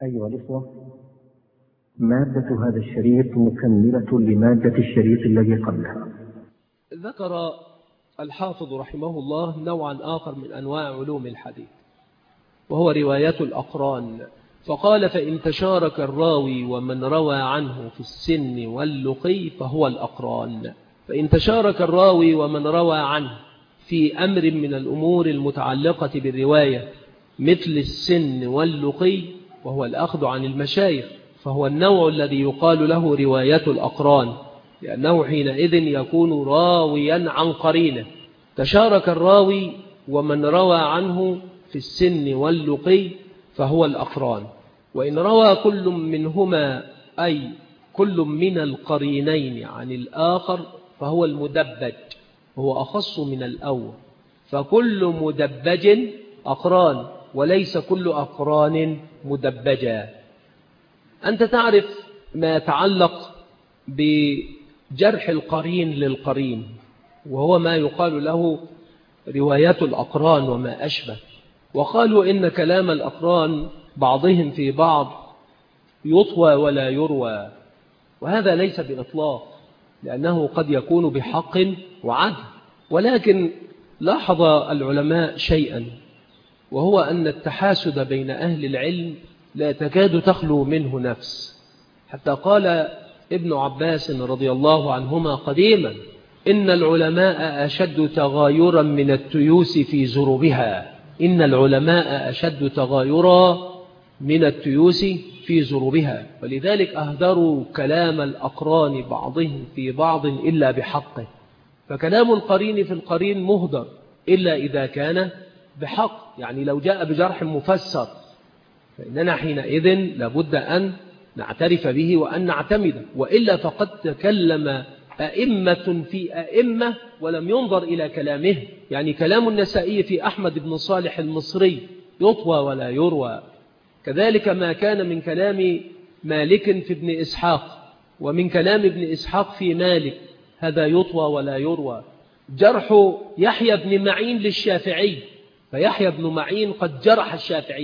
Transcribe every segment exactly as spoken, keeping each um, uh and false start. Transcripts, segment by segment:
أيها الإخوة، مادة هذا الشريط مكملة لمادة الشريط الذي قبلها. ذكر الحافظ رحمه الله نوعا آخر من أنواع علوم الحديث، وهو رواية الأقران، فقال: فإن تشارك الراوي ومن روى عنه في السن واللقي فهو الأقران. فإن تشارك الراوي ومن روى عنه في أمر من الأمور المتعلقة بالرواية مثل السن واللقي، وهو الأخذ عن المشايخ، فهو النوع الذي يقال له رواية الأقران، لأنه حينئذ يكون راويا عن قرينه. تشارك الراوي ومن روى عنه في السن واللقي فهو الأقران. وإن روى كل منهما أي كل من القرينين عن الآخر فهو المدبج، وهو أخص من الأول، فكل مدبج أقران وليس كل أقران مدبجا. أنت تعرف ما يتعلق بجرح القرين للقرين، وهو ما يقال له رواية الأقران وما أشبه. وقالوا إن كلام الأقران بعضهم في بعض يطوى ولا يروى، وهذا ليس بإطلاق، لأنه قد يكون بحق وعدل. ولكن لاحظ العلماء شيئا، وهو أن التحاسد بين أهل العلم لا تكاد تخلو منه نفس، حتى قال ابن عباس رضي الله عنهما قديما: إن العلماء أشد تغايرا من التيوس في زربها. إن العلماء أشد تغايرا من التيوس في زربها. ولذلك أهدروا كلام الأقران بعضهم في بعض إلا بحقه، فكلام القرين في القرين مهدر إلا إذا كان بحق. يعني لو جاء بجرح مفسر فإننا حينئذ لابد أن نعترف به وأن نعتمد، وإلا فقد تكلم أئمة في أئمة ولم ينظر إلى كلامه. يعني كلام النسائي في أحمد بن صالح المصري يطوى ولا يروى، كذلك ما كان من كلام مالك في ابن إسحاق، ومن كلام ابن إسحاق في مالك، هذا يطوى ولا يروى. جرح يحيى بن معين للشافعي، فيحيى بن معين قد جرح الشافعي،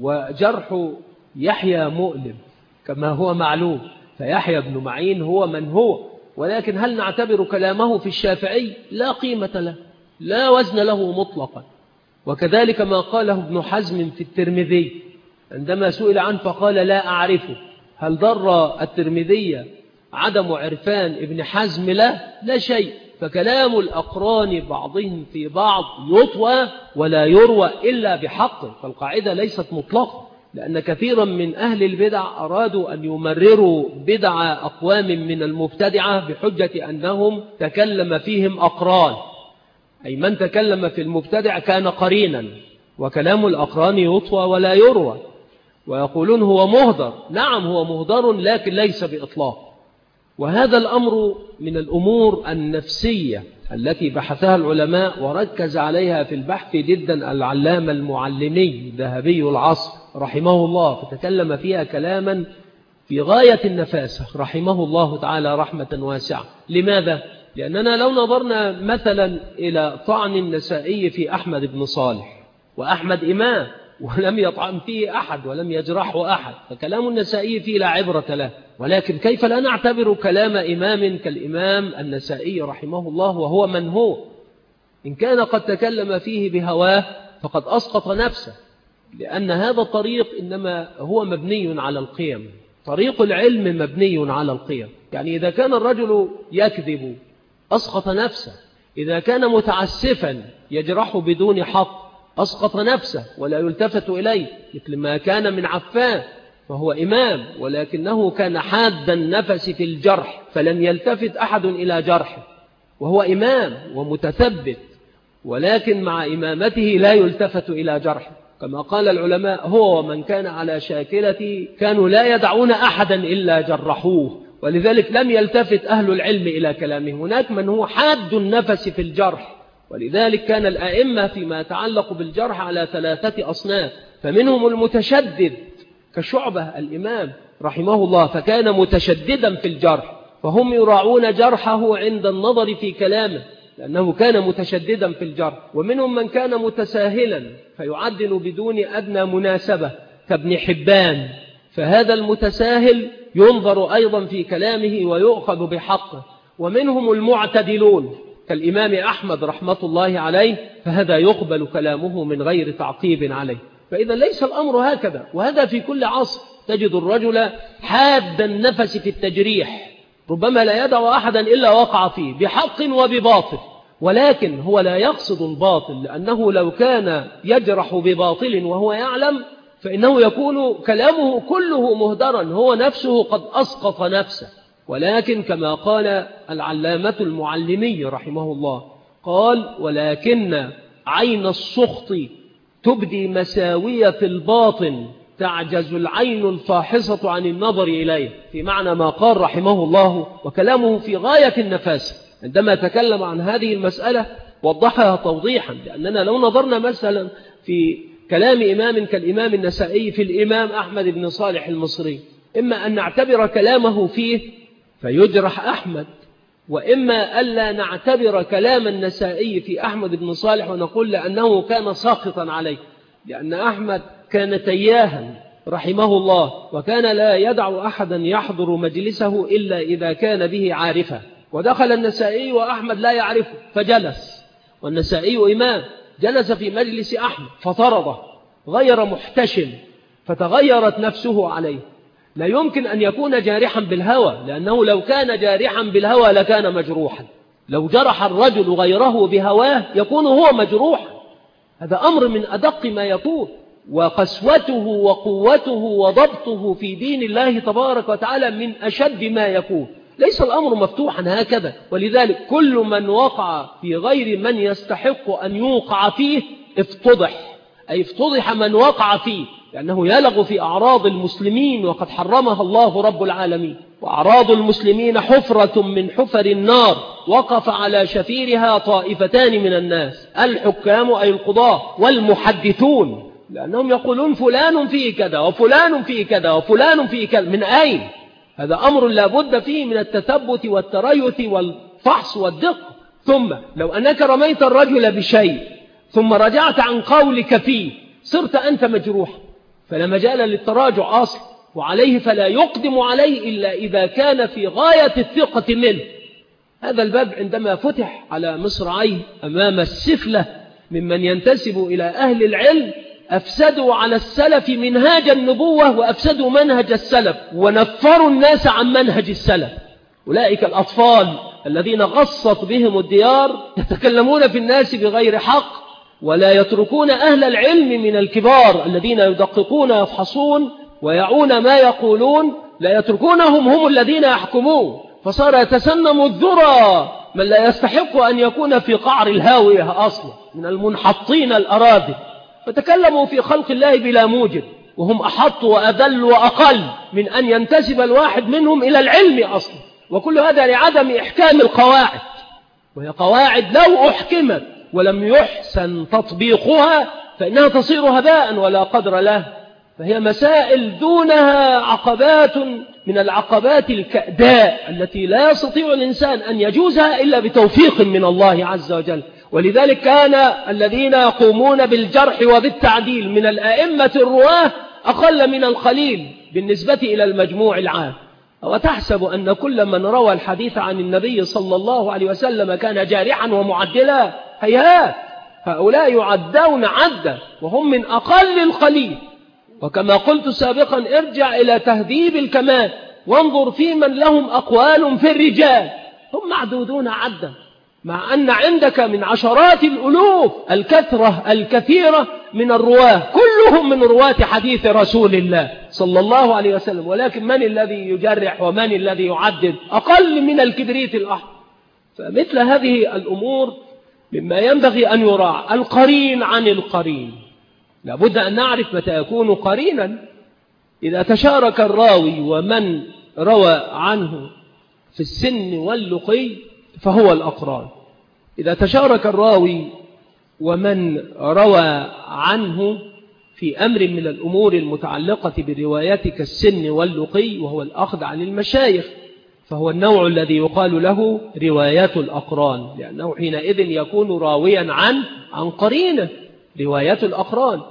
وجرح يحيى مؤلم كما هو معلوم، فيحيى بن معين هو من هو. ولكن هل نعتبر كلامه في الشافعي؟ لا قيمة له، لا وزن له مطلقا. وكذلك ما قاله ابن حزم في الترمذي عندما سئل عنه فقال: لا أعرفه. هل ضر الترمذي عدم عرفان ابن حزم له؟ لا شيء. فكلام الأقران بعضهم في بعض يطوى ولا يروى إلا بحقه، فالقاعدة ليست مطلقة، لأن كثيرا من أهل البدع أرادوا أن يمرروا بدع أقوام من المبتدعة بحجة أنهم تكلم فيهم أقران، أي من تكلم في المبتدع كان قرينا، وكلام الأقران يطوى ولا يروى، ويقولون هو مهدر. نعم هو مهدر، لكن ليس بإطلاق. وهذا الأمر من الأمور النفسية التي بحثها العلماء وركز عليها في البحث جدا العلامة المعلمي ذهبي العصر رحمه الله، فتكلم فيها كلاما في غاية النفاسة رحمه الله تعالى رحمة واسعة. لماذا؟ لأننا لو نظرنا مثلا إلى طعن النسائي في أحمد بن صالح، وأحمد إمام ولم يطعن فيه أحد ولم يجرحه أحد، فكلام النسائي فيه لا عبرة له. ولكن كيف لا نعتبر كلام إمام كالإمام النسائي رحمه الله وهو من هو؟ إن كان قد تكلم فيه بهواه فقد أسقط نفسه، لأن هذا الطريق إنما هو مبني على القيم. طريق العلم مبني على القيم. يعني إذا كان الرجل يكذب أسقط نفسه، إذا كان متعسفا يجرح بدون حق أسقط نفسه ولا يلتفت إليه، مثل ما كان من عفان، فهو إمام ولكنه كان حاد النفس في الجرح فلم يلتفت أحد إلى جرحه، وهو إمام ومتثبت، ولكن مع إمامته لا يلتفت إلى جرحه. كما قال العلماء: هو ومن كان على شاكلتي كانوا لا يدعون أحدا إلا جرحوه. ولذلك لم يلتفت أهل العلم إلى كلامه. هناك من هو حاد النفس في الجرح، ولذلك كان الأئمة فيما يتعلق بالجرح على ثلاثة أصناف، فمنهم المتشدد كشعبة الإمام رحمه الله، فكان متشددا في الجرح، فهم يراعون جرحه عند النظر في كلامه لأنه كان متشددا في الجرح. ومنهم من كان متساهلا فيعدل بدون أدنى مناسبة كابن حبان فهذا المتساهل ينظر أيضا في كلامه ويؤخذ بحقه. ومنهم المعتدلون كالإمام أحمد رحمة الله عليه، فهذا يقبل كلامه من غير تعقيب عليه. فإذا ليس الأمر هكذا، وهذا في كل عصر تجد الرجل حاد النفس في التجريح، ربما لا يدع أحدا إلا وقع فيه بحق وبباطل، ولكن هو لا يقصد الباطل، لأنه لو كان يجرح بباطل وهو يعلم فإنه يكون كلامه كله مهدرا، هو نفسه قد أسقط نفسه. ولكن كما قال العلامة المعلمي رحمه الله، قال: ولكن عين السخط تبدي مساوية في الباطن، تعجز العين الفاحصة عن النظر إليه، في معنى ما قال رحمه الله، وكلامه في غاية النفاسة. عندما تكلم عن هذه المسألة وضحها توضيحا، لأننا لو نظرنا مثلا في كلام إمام كالإمام النسائي في الإمام أحمد بن صالح المصري، إما أن نعتبر كلامه فيه فيجرح أحمد، وإما ألا نعتبر كلام النسائي في أحمد بن صالح ونقول لأنه كان ساخطا عليه، لأن أحمد كان تياها رحمه الله، وكان لا يدع أحدا يحضر مجلسه إلا إذا كان به عارفة. ودخل النسائي وأحمد لا يعرفه فجلس، والنسائي إمام، جلس في مجلس أحمد فطرده غير محتشم، فتغيرت نفسه عليه. لا يمكن أن يكون جارحا بالهوى، لأنه لو كان جارحا بالهوى لكان مجروحا. لو جرح الرجل غيره بهواه يكون هو مجروحا. هذا أمر من أدق ما يكون، وقسوته وقوته وضبطه في دين الله تبارك وتعالى من أشد ما يكون. ليس الأمر مفتوحا هكذا، ولذلك كل من وقع في غير من يستحق أن يوقع فيه افتضح، أي افتضح من وقع فيه، لأنه يلغ في أعراض المسلمين وقد حرمها الله رب العالمين. وأعراض المسلمين حفرة من حفر النار وقف على شفيرها طائفتان من الناس، الحكام أي القضاة والمحدثون، لأنهم يقولون فلان فيه كذا وفلان فيه كذا وفلان فيه كذا. من أين؟ هذا أمر لا بد فيه من التثبت والتريث والفحص والدقة. ثم لو أنك رميت الرجل بشيء ثم رجعت عن قولك فيه صرت أنت مجروح، فلا مجال للتراجع أصلا، وعليه فلا يقدم عليه إلا إذا كان في غاية الثقة منه. هذا الباب عندما فتح على مصراعيه أمام السفلة ممن ينتسب إلى أهل العلم، أفسدوا على السلف منهاج النبوة وأفسدوا منهج السلف ونفروا الناس عن منهج السلف. أولئك الأطفال الذين غصت بهم الديار يتكلمون في الناس بغير حق، ولا يتركون أهل العلم من الكبار الذين يدققون ويفحصون ويعون ما يقولون، لا يتركونهم هم الذين يحكمون، فصار يتسنم الذرى من لا يستحق أن يكون في قعر الهاوية أصلا من المنحطين الأراضي، فتكلموا في خلق الله بلا موجب، وهم أحط وأذل وأقل من أن ينتسب الواحد منهم إلى العلم أصلا. وكل هذا لعدم إحكام القواعد، وهي قواعد لو أحكمت ولم يحسن تطبيقها فإنها تصير هباء ولا قدر له. فهي مسائل دونها عقبات من العقبات الكأداء التي لا يستطيع الإنسان أن يجوزها إلا بتوفيق من الله عز وجل. ولذلك كان الذين يقومون بالجرح وبالتعديل من الأئمة الرواه أقل من القليل بالنسبة إلى المجموع العام. وتحسب أن كل من روى الحديث عن النبي صلى الله عليه وسلم كان جارحا ومعدلا؟ هيهات، هؤلاء يعدون عدا وهم من أقل القليل. وكما قلت سابقا ارجع إلى تهذيب الكمال وانظر في من لهم أقوال في الرجال، هم معدودون عدا، مع أن عندك من عشرات الألوف الكثرة الكثيرة من الرواه كلهم من رواة حديث رسول الله صلى الله عليه وسلم. ولكن من الذي يجرح ومن الذي يعدد؟ أقل من الكبريت الأحمر. فمثل هذه الأمور مما ينبغي أن يراعى القرين عن القرين. لابد أن نعرف متى يكون قرينا. إذا تشارك الراوي ومن روى عنه في السن واللقي فهو الأقران. إذا تشارك الراوي ومن روى عنه في أمر من الأمور المتعلقة بروايات كالسن واللقي وهو الأخذ عن المشايخ، فهو النوع الذي يقال له روايات الأقران، لأنه حينئذ يكون راويا عن عن قرينه، روايات الأقران.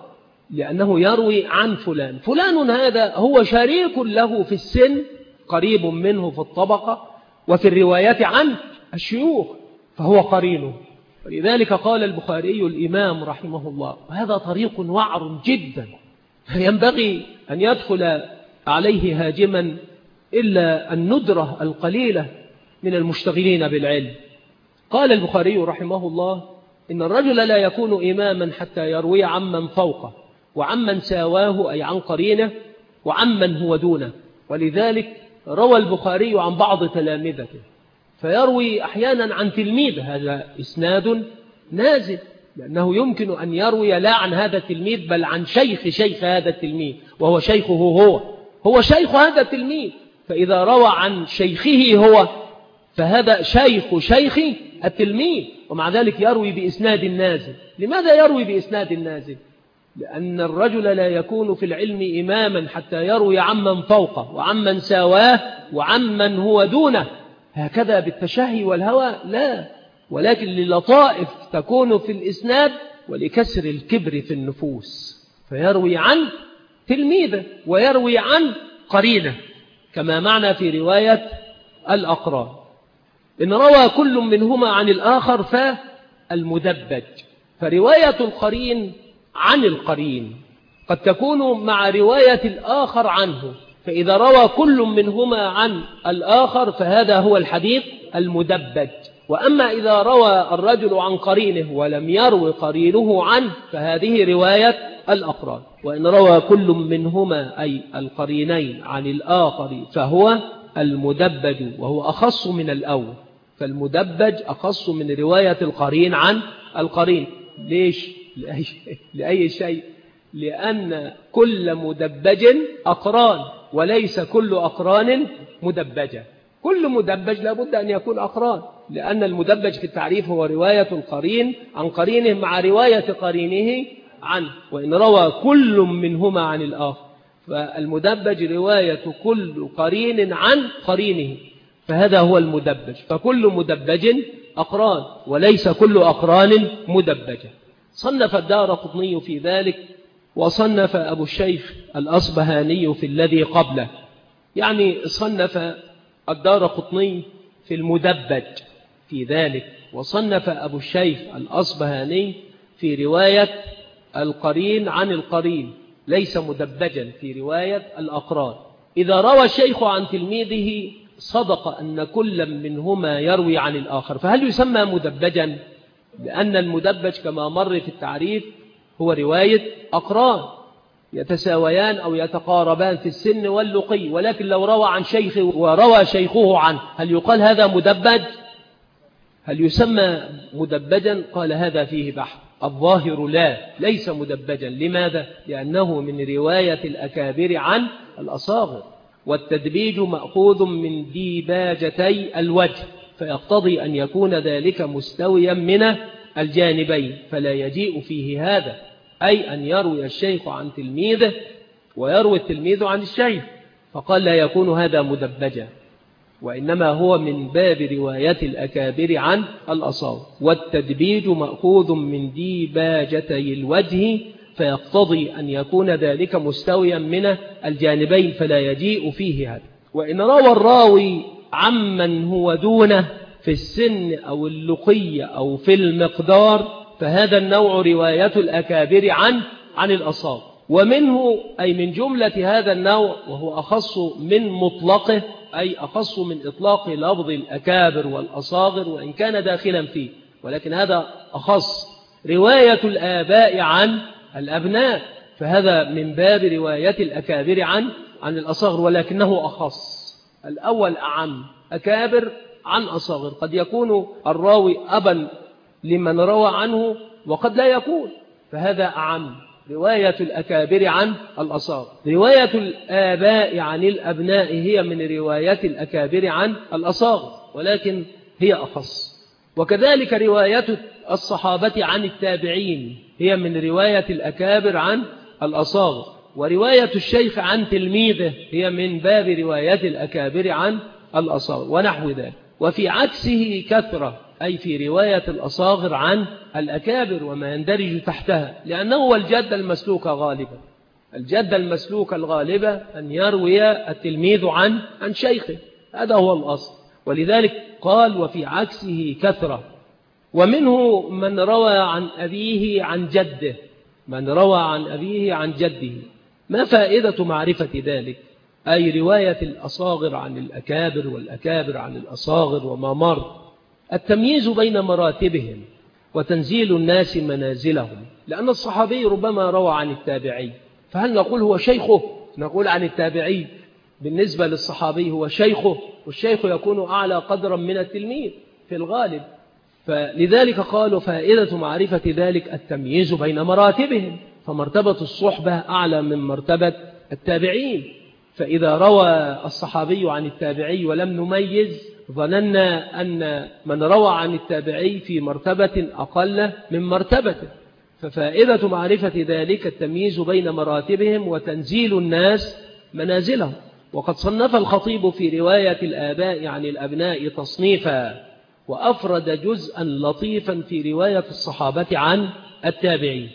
لأنه يروي عن فلان. فلان هذا هو شريك له في السن، قريب منه في الطبقة وفي الروايات عن الشيوخ، فهو قرينه. ولذلك قال البخاري الإمام رحمه الله: وهذا طريق وعر جدا ينبغي أن يدخل عليه هاجما إلا الندرة القليلة من المشتغلين بالعلم. قال البخاري رحمه الله: إن الرجل لا يكون إماما حتى يروي عمن فوقه وعمن ساواه، أي عن قرينه، وعمن هو دونه. ولذلك روى البخاري عن بعض تلامذته، فيروي أحيانا عن تلميذ، هذا إسناد نازل، لأنه يمكن أن يروي لا عن هذا التلميذ بل عن شيخ شيخ هذا التلميذ، وهو شيخه هو هو شيخ هذا التلميذ. فإذا روى عن شيخه هو فهذا شيخ شيخ التلميذ، ومع ذلك يروي بإسناد نازل. لماذا يروي بإسناد نازل؟ لأن الرجل لا يكون في العلم إماما حتى يروي عمن فوقه وعمن ساواه وعمن هو دونه، هكذا بالتشهي والهوى، لا، ولكن للطائف تكون في الإسناد ولكسر الكبر في النفوس، فيروي عن تلميذه ويروي عن قرينه، كما معنى في رواية الأقران: إن روى كل منهما عن الآخر فالمدبج. فرواية القرين عن القرين قد تكون مع رواية الآخر عنه، فإذا روى كل منهما عن الآخر فهذا هو الحديث المدبج. وأما إذا روى الرجل عن قرينه ولم يروي قرينه عنه فهذه رواية الأقران. وإن روى كل منهما أي القرينين عن الآخر فهو المدبج، وهو أخص من الأول، فالمدبج أخص من رواية القرين عن القرين. ليش؟ لأي, لأي شيء؟ لأن كل مدبج أقران، وليس كل أقران مدبجة. كل مدبج لابد أن يكون أقران، لأن المدبج في التعريف هو رواية القرين عن قرينه مع رواية قرينه عنه. وإن روى كل منهما عن الآخر فالمدبج رواية كل قرين عن قرينه، فهذا هو المدبج. فكل مدبج أقران وليس كل أقران مدبجة. صنف الدارقطني في ذلك، وصنف أبو الشيخ الأصبهاني في الذي قبله. يعني صنف الدارقطني في المدبج في ذلك، وصنف أبو الشيخ الأصبهاني في رواية القرين عن القرين، ليس مدبجا في رواية الأقران. إذا روى الشيخ عن تلميذه صدق أن كل منهما يروي عن الآخر، فهل يسمى مدبجا؟ لأن المدبج كما مر في التعريف هو رواية أقران يتساويان أو يتقاربان في السن واللقي، ولكن لو روى عن شيخ وروى شيخه عنه هل يقال هذا مدبج؟ هل يسمى مدبجا؟ قال هذا فيه بحث. الظاهر لا، ليس مدبجا. لماذا؟ لأنه من رواية الأكابر عن الأصاغر، والتدبيج مأخوذ من ديباجتي الوجه، فيقتضي أن يكون ذلك مستويا من الجانبين، فلا يجيء فيه هذا، أي أن يروي الشيخ عن تلميذه ويروي التلميذ عن الشيخ، فقال لا يكون هذا مدبجا، وإنما هو من باب رواية الأكابر عن الأصاغر. والتدبيج مأخوذ من ديباجتي الوجه، فيقتضي أن يكون ذلك مستويا من الجانبين، فلا يجيء فيه هذا. وإن روى الراوي عمن هو دونه في السن أو اللقي أو في المقدار فهذا النوع رواية الأكابر عن عن الأصاغر. ومنه أي من جملة هذا النوع، وهو أخص من مطلقه، أي أخص من إطلاق لفظ الأكابر والأصاغر وإن كان داخلا فيه، ولكن هذا أخص، رواية الآباء عن الأبناء، فهذا من باب رواية الأكابر عن عن الأصاغر، ولكنه أخص. الأول أعم، أكابر عن أصاغر. قد يكون الراوي أبا لمن روى عنه وقد لا يكون، فهذا أعم، رواية الأكابر عن الأصاغر. رواية الآباء عن الأبناء هي من رواية الأكابر عن الأصاغر، ولكن هي أخص. وكذلك رواية الصحابة عن التابعين هي من رواية الأكابر عن الأصاغر. ورواية الشيخ عن تلميذه هي من باب رواية الأكابر عن الأصاغر ونحو ذلك. وفي عكسه كثرة، أي في رواية الأصاغر عن الأكابر وما يندرج تحتها، لأنه هو الجد المسلوك غالبا. الجد المسلوك الغالبة أن يروي التلميذ عن عن شيخه، هذا هو الأصل. ولذلك قال وفي عكسه كثرة. ومنه من روى عن أبيه عن جده، من روى عن أبيه عن جده. ما فائدة معرفة ذلك؟ أي رواية الأصاغر عن الأكابر والأكابر عن الأصاغر وما مر، التمييز بين مراتبهم وتنزيل الناس منازلهم. لأن الصحابي ربما روى عن التابعي، فهل نقول هو شيخه؟ نقول عن التابعي بالنسبة للصحابي هو شيخه، والشيخ يكون أعلى قدرا من التلميذ في الغالب. فلذلك قالوا فائدة معرفة ذلك التمييز بين مراتبهم، فمرتبة الصحبة أعلى من مرتبة التابعين. فإذا روى الصحابي عن التابعي ولم نميز ظننا أن من روى عن التابعي في مرتبة أقل من مرتبته. ففائدة معرفة ذلك التمييز بين مراتبهم وتنزيل الناس منازلهم. وقد صنف الخطيب في رواية الآباء عن الأبناء تصنيفا، وأفرد جزءا لطيفا في رواية الصحابة عن التابعين.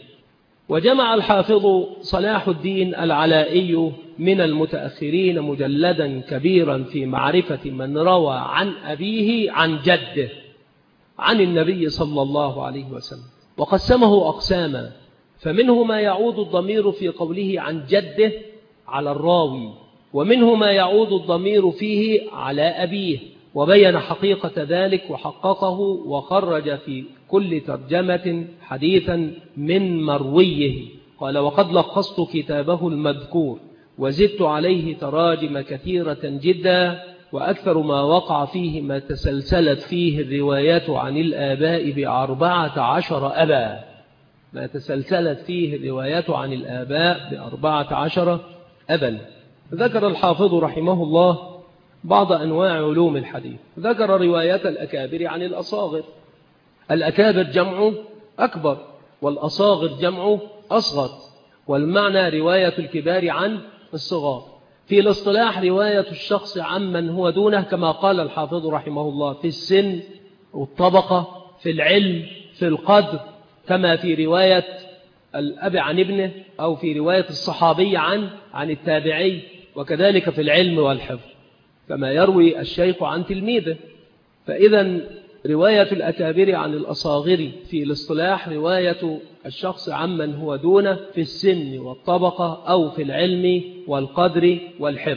وجمع الحافظ صلاح الدين العلائي من المتأخرين مجلدا كبيرا في معرفة من روى عن أبيه عن جده عن النبي صلى الله عليه وسلم، وقسمه أقساما. فمنه ما يعود الضمير في قوله عن جده على الراوي، ومنه ما يعود الضمير فيه على أبيه، وبين حقيقة ذلك وحققه وخرج في كل ترجمة حديثا من مرويه. قال وقد لخصت كتابه المذكور وزدت عليه تراجم كثيرة جدا، وأكثر ما وقع فيه ما تسلسلت فيه الروايات عن الآباء بأربعة عشر أبا ما تسلسلت فيه الروايات عن الآباء بأربعة عشر أبا. ذكر الحافظ رحمه الله بعض أنواع علوم الحديث. ذكر رواية الأكابر عن الأصاغر. الأكابر جمع أكبر، والأصاغر جمع أصغر، والمعنى رواية الكبار عن الصغار. في الاصطلاح رواية الشخص عمن هو دونه، كما قال الحافظ رحمه الله، في السن والطبقة، في العلم، في القدر، كما في رواية الأب عن ابنه، أو في رواية الصحابي عن عن التابعي، وكذلك في العلم والحفظ كما يروي الشيخ عن تلميذه. فإذا رواية الأكابر عن الأصاغر في الاصطلاح رواية الشخص عمن هو دونه في السن والطبقة أو في العلم والقدر والحفظ.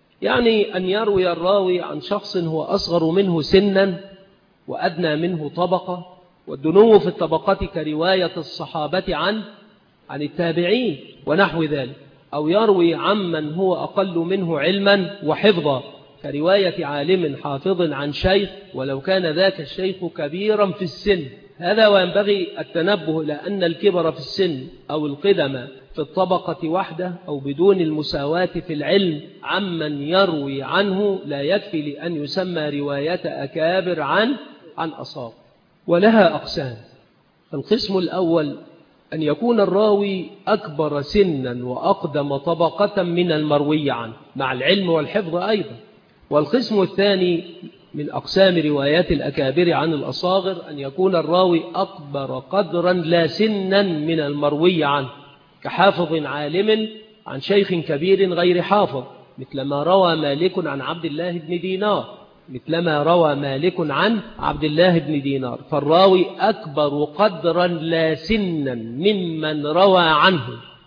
يعني أن يروي الراوي عن شخص هو أصغر منه سنا وأدنى منه طبقة، والدنو في الطبقة كرواية الصحابة عن عن التابعين ونحو ذلك. أو يروي عمن هو أقل منه علما وحفظا، كرواية عالم حافظ عن شيخ ولو كان ذاك الشيخ كبيرا في السن. هذا وينبغي التنبه إلى أن الكبر في السن أو القدم في الطبقة وحده أو بدون المساواة في العلم عمن يروي عنه لا يكفي لأن يسمى رواية أكابر عن عن أصاغر. ولها أقسام. القسم الأول أن يكون الراوي أكبر سنا وأقدم طبقة من المروي عنه مع العلم والحفظ أيضا. والقسم الثاني من أقسام روايات الأكابر عن الأصاغر أن يكون الراوي أكبر قدرا لا سنا من المروي عنه، كحافظ عالم عن شيخ كبير غير حافظ، مثلما روى مالك عن عبد الله بن دينار مثلما روى مالك عن عبد الله بن دينار فالراوي أكبر قدرا لا سنا ممن روى عنه.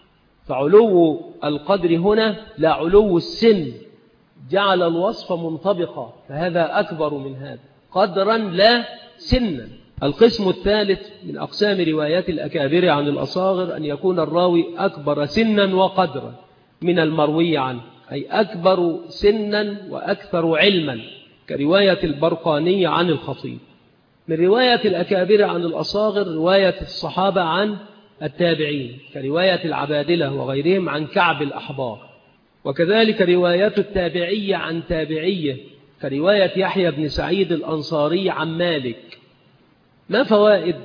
فعلو القدر هنا لا علو السن، جعل الوصف منطبقا، فهذا أكبر من هذا قدرا لا سنا. القسم الثالث من أقسام روايات الأكابر عن الأصاغر أن يكون الراوي أكبر سنا وقدرا من المروي عنه، أي أكبر سنا وأكثر علما، كرواية البرقاني عن الخطيب. من رواية الأكابر عن الأصاغر رواية الصحابة عن التابعين، كرواية العبادلة وغيرهم عن كعب الأحبار، وكذلك رواية التابعية عن تابعية، كرواية يحيى بن سعيد الأنصاري عن مالك. ما فوائد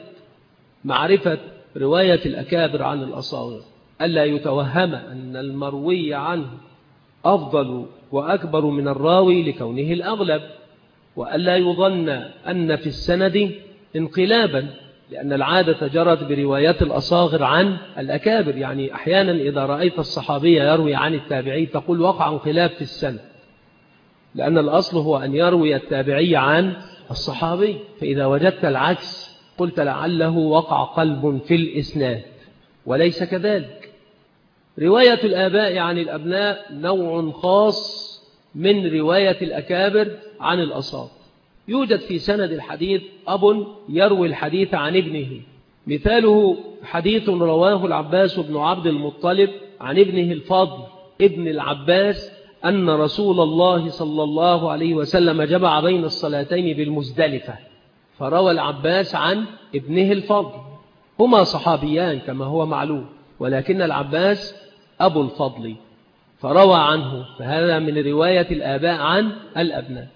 معرفة رواية الأكابر عن الأصاغر؟ ألا يتوهم أن المروي عنه أفضل وأكبر من الراوي لكونه الأغلب، وألا يظن أن في السند انقلابا، لأن العادة جرت بروايات الأصاغر عن الأكابر. يعني أحيانا إذا رأيت الصحابي يروي عن التابعي تقول وقع انقلاب في السنة، لأن الأصل هو أن يروي التابعي عن الصحابي، فإذا وجدت العكس قلت لعله وقع قلب في الإسناد، وليس كذلك. رواية الآباء عن الأبناء نوع خاص من رواية الأكابر عن الأصاغر. يوجد في سند الحديث أب يروي الحديث عن ابنه، مثاله حديث رواه العباس بن عبد المطلب عن ابنه الفضل ابن العباس أن رسول الله صلى الله عليه وسلم جمع بين الصلاتين بالمزدلفة، فروى العباس عن ابنه الفضل. هما صحابيان كما هو معلوم، ولكن العباس أبو الفضل فروى عنه، فهذا من رواية الآباء عن الأبناء.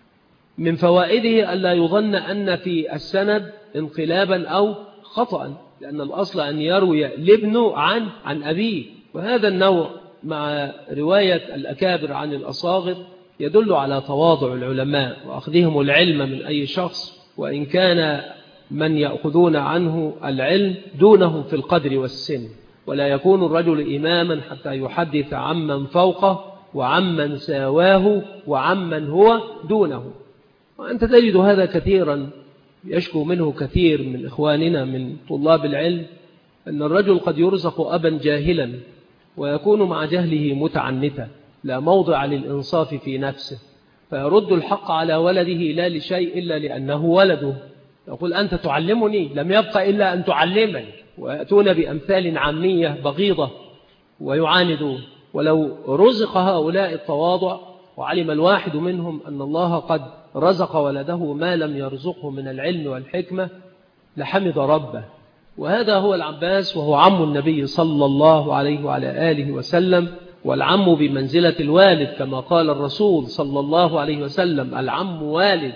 من فوائده ألا يظن أن في السند انقلابا أو خطأ، لأن الأصل أن يروي الابن عن عن أبيه، وهذا النوع مع رواية الأكابر عن الأصاغر يدل على تواضع العلماء وأخذهم العلم من أي شخص، وإن كان من يأخذون عنه العلم دونه في القدر والسن، ولا يكون الرجل إماما حتى يحدث عمن فوقه وعمن ساواه وعمن هو دونه. وأنت تجد هذا كثيرا، يشكو منه كثير من إخواننا من طلاب العلم، أن الرجل قد يرزق أبا جاهلا ويكون مع جهله متعنتا لا موضع للإنصاف في نفسه، فيرد الحق على ولده لا لشيء إلا لأنه ولده. يقول أنت تعلمني، لم يبقى إلا أن تعلمني، ويأتون بأمثال عامية بغيضة ويعاندون. ولو رزق هؤلاء التواضع وعلم الواحد منهم أن الله قد رزق ولده ما لم يرزقه من العلم والحكمة لحمد ربه. وهذا هو العباس، وهو عم النبي صلى الله عليه وعلى آله وسلم، والعم بمنزلة الوالد كما قال الرسول صلى الله عليه وسلم العم والد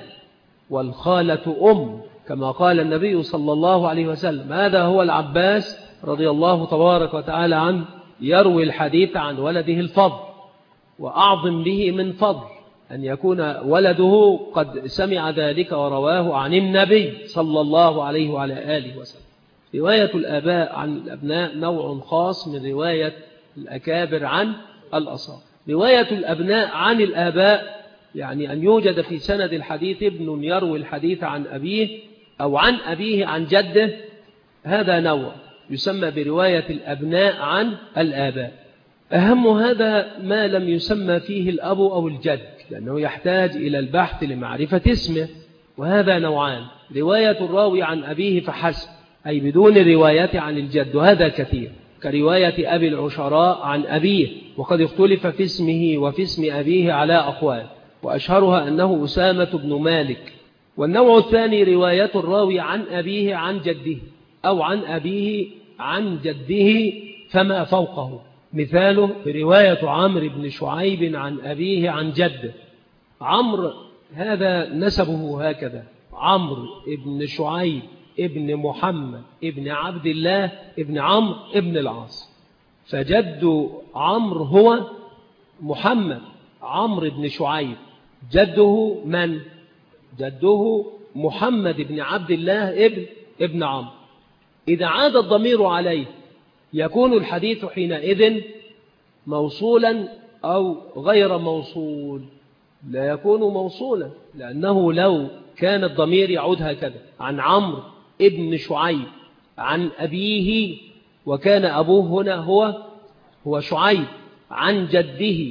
والخالة أم، كما قال النبي صلى الله عليه وسلم. هذا هو العباس رضي الله تبارك وتعالى عنه، يروي الحديث عن ولده الفضل، وأعظم به من فضل أن يكون ولده قد سمع ذلك ورواه عن النبي صلى الله عليه وعلى آله وسلم. رواية الآباء عن الأبناء نوع خاص من رواية الأكابر عن الأصاغر. رواية الأبناء عن الآباء يعني أن يوجد في سند الحديث ابن يروي الحديث عن أبيه أو عن أبيه عن جده، هذا نوع يسمى برواية الأبناء عن الآباء. أهم هذا ما لم يسمى فيه الأب أو الجد، لأنه يحتاج إلى البحث لمعرفة اسمه، وهذا نوعان: رواية الراوي عن أبيه فحسب، أي بدون رواية عن الجد، وهذا كثير، كرواية أبي العشراء عن أبيه، وقد اختلف في اسمه وفي اسم أبيه على أقوال، وأشهرها أنه أسامة بن مالك. والنوع الثاني رواية الراوي عن أبيه عن جده، أو عن أبيه عن جده فما فوقه، مثاله رواية عمرو بن شعيب عن أبيه عن جده. عمرو هذا نسبه هكذا: عمرو ابن شعيب ابن محمد ابن عبد الله ابن عمرو ابن العاص، فجد عمرو هو محمد. عمرو بن شعيب جده من؟ جده محمد ابن عبد الله ابن ابن عمرو. إذا عاد الضمير عليه يكون الحديث حينئذ موصولا أو غير موصول؟ لا يكون موصولا، لأنه لو كان الضمير يعود هكذا: عن عمرو ابن شعيب عن أبيه، وكان أبوه هنا هو هو شعيب، عن جده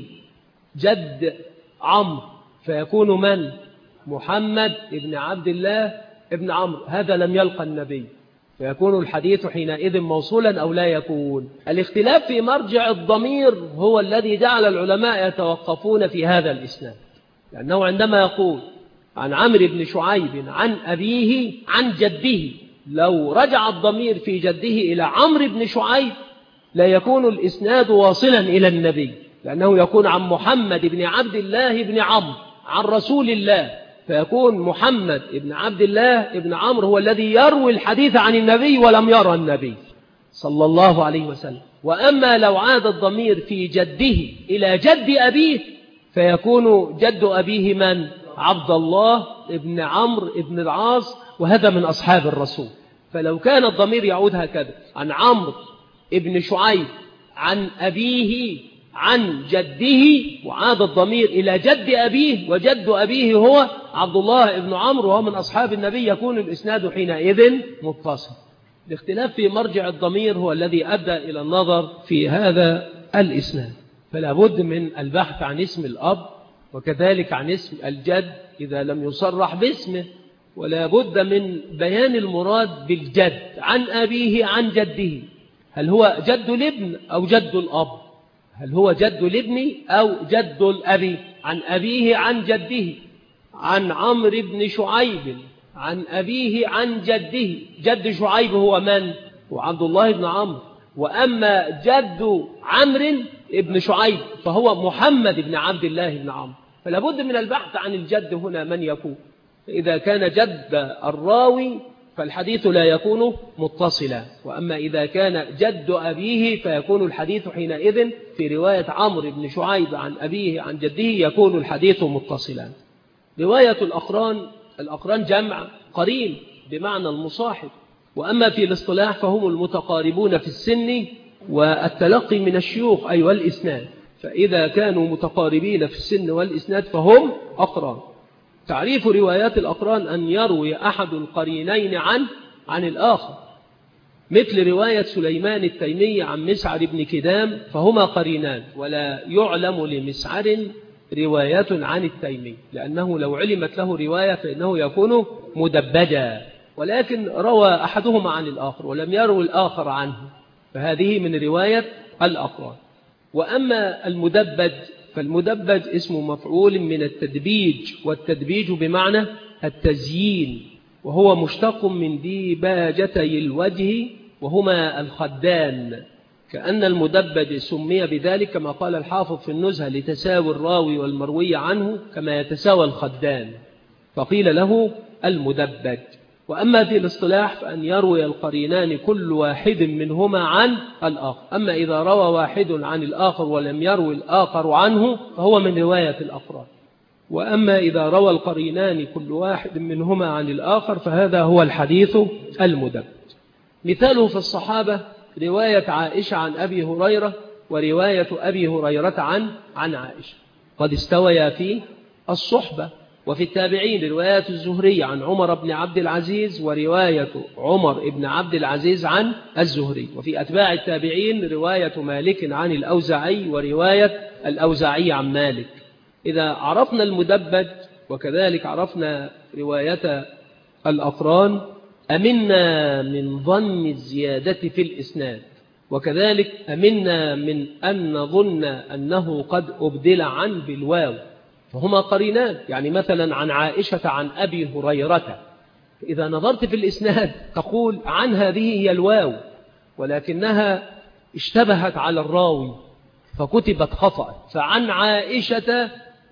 جد عمرو، فيكون من؟ محمد ابن عبد الله ابن عمرو. هذا لم يلقى النبي، فيكون الحديث حينئذ موصولا أو لا يكون. الاختلاف في مرجع الضمير هو الذي جعل العلماء يتوقفون في هذا الإسناد، لأنه عندما يقول عن عمرو بن شعيب عن أبيه عن جده، لو رجع الضمير في جده إلى عمرو بن شعيب لا يكون الإسناد واصلا إلى النبي، لأنه يكون عن محمد بن عبد الله بن عمرو عن رسول الله، فيكون محمد بن عبد الله بن عمرو هو الذي يروي الحديث عن النبي ولم يرى النبي صلى الله عليه وسلم. وأما لو عاد الضمير في جده إلى جد أبيه فيكون جد أبيه من؟ عبد الله ابن عمرو ابن العاص، وهذا من أصحاب الرسول. فلو كان الضمير يعود هكذا عن عمرو ابن شعيب عن أبيه عن جده، وعاد الضمير إلى جد أبيه، وجد أبيه هو عبد الله ابن عمرو وهو من أصحاب النبي، يكون الإسناد حينئذ متصل. الاختلاف في مرجع الضمير هو الذي أدى إلى النظر في هذا الإسناد. فلا بد من البحث عن اسم الأب، وكذلك عن اسم الجد إذا لم يصرح باسمه، ولا بد من بيان المراد بالجد عن أبيه عن جده. هل هو جد الابن أو جد الأب؟ هل هو جد الابن أو جد الأبي؟ عن أبيه عن جده. عن عمرو بن شعيب عن أبيه عن جده. جد شعيب هو من؟ هو عبد الله بن عمرو. وأما جد عمرو بن شعيب فهو محمد بن عبد الله بن عمرو. فلا بد من البحث عن الجد هنا من يكون. إذا كان جد الراوي فالحديث لا يكون متصلا، وأما إذا كان جد أبيه فيكون الحديث حينئذ في رواية عمرو بن شعيب عن أبيه عن جده يكون الحديث متصلا. رواية الأقران، الأقران جمع قرين بمعنى المصاحب، وأما في الاصطلاح فهم المتقاربون في السن والتلقي من الشيوخ أي والإسناد. فإذا كانوا متقاربين في السن والإسناد فهم أقران. تعريف روايات الأقران أن يروي أحد القرينين عن عن الآخر، مثل رواية سليمان التيمي عن مسعر بن كدام، فهما قرينان، ولا يعلم لمسعر روايات عن التيمي، لأنه لو علمت له رواية فإنه يكون مدبجا، ولكن روى أحدهما عن الآخر ولم يروي الآخر عنه، فهذه من رواية الأقران. وأما المدبج فالمدبج اسم مفعول من التدبيج، والتدبيج بمعنى التزيين، وهو مشتق من ديباجتي الوجه وهما الخدان، كأن المدبج سمي بذلك كما قال الحافظ في النزهة لتساوي الراوي والمروي عنه كما يتساوى الخدان، فقيل له المدبج. وأما في الاصطلاح فأن يروي القرينان كل واحد منهما عن الآخر. أما إذا روى واحد عن الآخر ولم يروي الآخر عنه فهو من رواية الأقران. وأما إذا روى القرينان كل واحد منهما عن الآخر فهذا هو الحديث المدبج. مثاله في الصحابة رواية عائشة عن أبي هريرة ورواية أبي هريرة عن عن عائشة قد استويا في الصحبة. وفي التابعين رواية الزهري عن عمر بن عبد العزيز ورواية عمر بن عبد العزيز عن الزهري. وفي أتباع التابعين رواية مالك عن الأوزاعي ورواية الأوزاعي عن مالك. إذا عرفنا المدبج وكذلك عرفنا رواية الأقران أمنا من ظن الزيادة في الإسناد، وكذلك أمنا من أن نظن أنه قد أبدل عن بالواو، فهما قرينان. يعني مثلا عن عائشة عن أبي هريرة، إذا نظرت في الإسناد تقول عن هذه هي الواو، ولكنها اشتبهت على الراوي فكتبت خطأ، فعن عائشة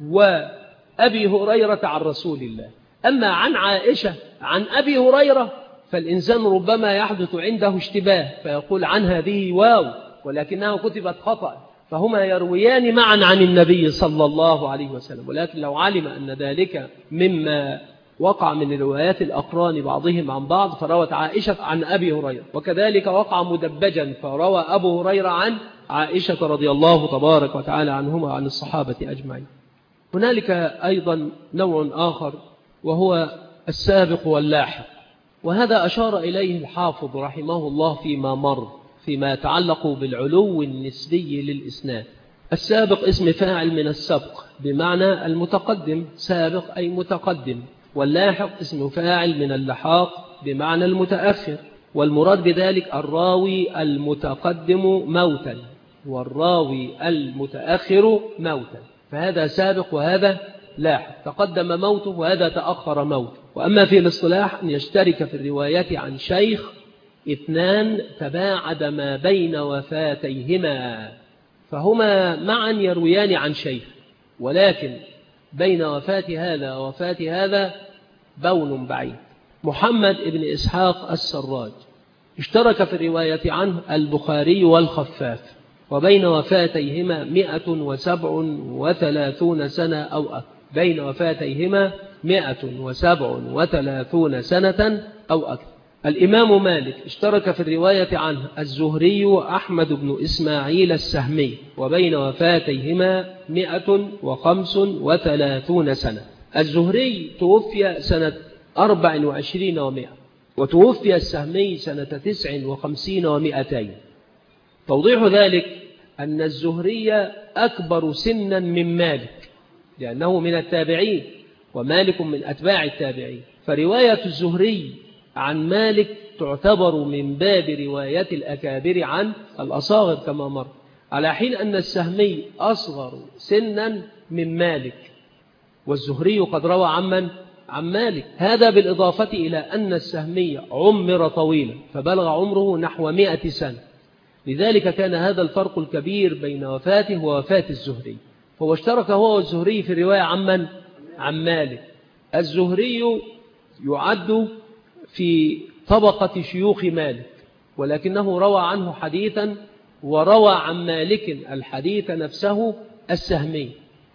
وأبي هريرة عن رسول الله. أما عن عائشة عن أبي هريرة فالإنسان ربما يحدث عنده اشتباه فيقول عن هذه واو ولكنها كتبت خطأ، فهما يرويان معا عن النبي صلى الله عليه وسلم. ولكن لو علم أن ذلك مما وقع من روايات الأقران بعضهم عن بعض فروت عائشة عن أبي هريرة، وكذلك وقع مدبجا فروى أبو هريرة عن عائشة رضي الله تبارك وتعالى عنهما عن الصحابة أجمعين. هنالك أيضا نوع آخر وهو السابق واللاحق، وهذا أشار إليه الحافظ رحمه الله فيما مر فيما يتعلق بالعلو النسبي للإسناد. السابق اسم فاعل من السبق بمعنى المتقدم، سابق أي متقدم، واللاحق اسم فاعل من اللحاق بمعنى المتأخر، والمراد بذلك الراوي المتقدم موتا والراوي المتأخر موتا، فهذا سابق وهذا لاحق، تقدم موته وهذا تأخر موته. وأما في الاصطلاح أن يشترك في الرواية عن شيخ اثنان تباعد ما بين وفاتيهما، فهما معا يرويان عن شيخ، ولكن بين وفاة هذا ووفاة هذا بون بعيد. محمد بن إسحاق السراج اشترك في الرواية عنه البخاري والخفاف، وبين وفاتيهما مئة وسبع وثلاثون سنة أو أكثر، بين وفاتيهما مئة وسبع وثلاثون سنة أو أكثر. الإمام مالك اشترك في الرواية عنه الزهري وأحمد بن إسماعيل السهمي، وبين وفاتيهما مئة وخمس وثلاثون سنة. الزهري توفي سنة أربع وعشرين ومئة، وتوفي السهمي سنة تسع وخمسين ومئتين. توضيح ذلك أن الزهري أكبر سنا من مالك، لأنه من التابعين ومالك من أتباع التابعين، فرواية الزهري عن مالك تعتبر من باب رواية الأكابر عن الأصاغر كما مر، على حين أن السهمي أصغر سنا من مالك، والزهري قد روى عمن عن مالك. هذا بالإضافة إلى أن السهمي عمر طويلا فبلغ عمره نحو مئة سنة، لذلك كان هذا الفرق الكبير بين وفاته ووفاة الزهري، فهو اشترك هو والزهري في الرواية عمن عن مالك. الزهري يعد في طبقة شيوخ مالك، ولكنه روى عنه حديثا، وروى عن مالك الحديث نفسه السهمي.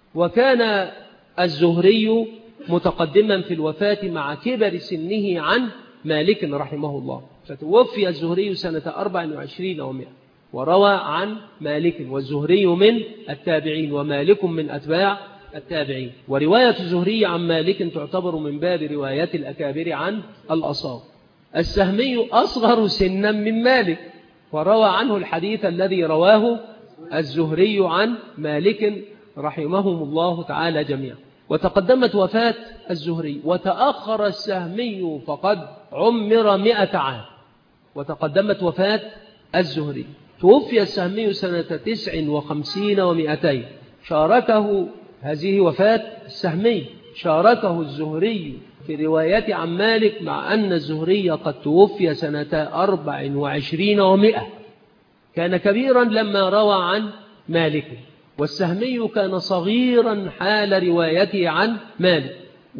وكان الزهري متقدما في الوفاة مع كبر سنه عن مالك رحمه الله، فتوفي الزهري سنة أربع وعشرين ومئة، وروى عن مالك، والزهري من التابعين ومالك من أتباع التابعين. ورواية الزهري عن مالك تعتبر من باب روايات الأكابر عن الأصاغر. السهمي أصغر سنا من مالك، وروى عنه الحديث الذي رواه الزهري عن مالك رحمهم الله تعالى جميعا. وتقدمت وفاة الزهري، وتأخر السهمي فقد عمر مئة عام، وتقدمت وفاة الزهري. توفي السهمي سنة تسع وخمسين ومئتين، شاركه هذه وفاة السهمي، شاركه الزهري في رواية عن مالك، مع أن الزهري قد توفي سنة أربع وعشرين ومئة، كان كبيرا لما روى عن مالك، والسهمي كان صغيرا حال روايته عن مالك،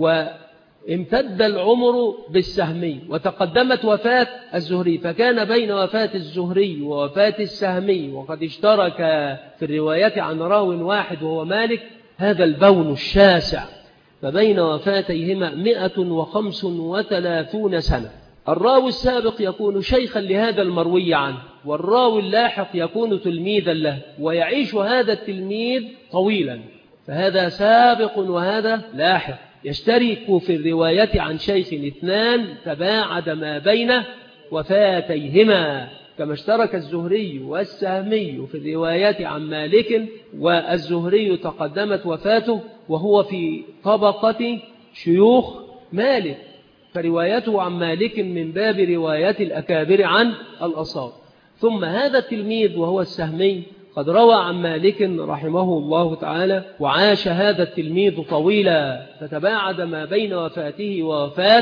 وامتد العمر بالسهمي، وتقدمت وفاة الزهري، فكان بين وفاة الزهري ووفاة السهمي، وقد اشترك في الرواية عن راو واحد وهو مالك، هذا البون الشاسع، فبين وفاتيهما مئة وخمس وثلاثون سنة. الراوي السابق يكون شيخا لهذا المروي عنه، والراوي اللاحق يكون تلميذا له، ويعيش هذا التلميذ طويلا، فهذا سابق وهذا لاحق، يشترك في الرواية عن شيخ اثنان تباعد ما بين وفاتيهما، كما اشترك الزهري والسهمي في الرواية عن مالك، والزهري تقدمت وفاته وهو في طبقة شيوخ مالك، فروايته عن مالك من باب رواية الأكابر عن الأصاغر. ثم هذا التلميذ وهو السهمي قد روى عن مالك رحمه الله تعالى، وعاش هذا التلميذ طويلا، فتباعد ما بين وفاته ووفاة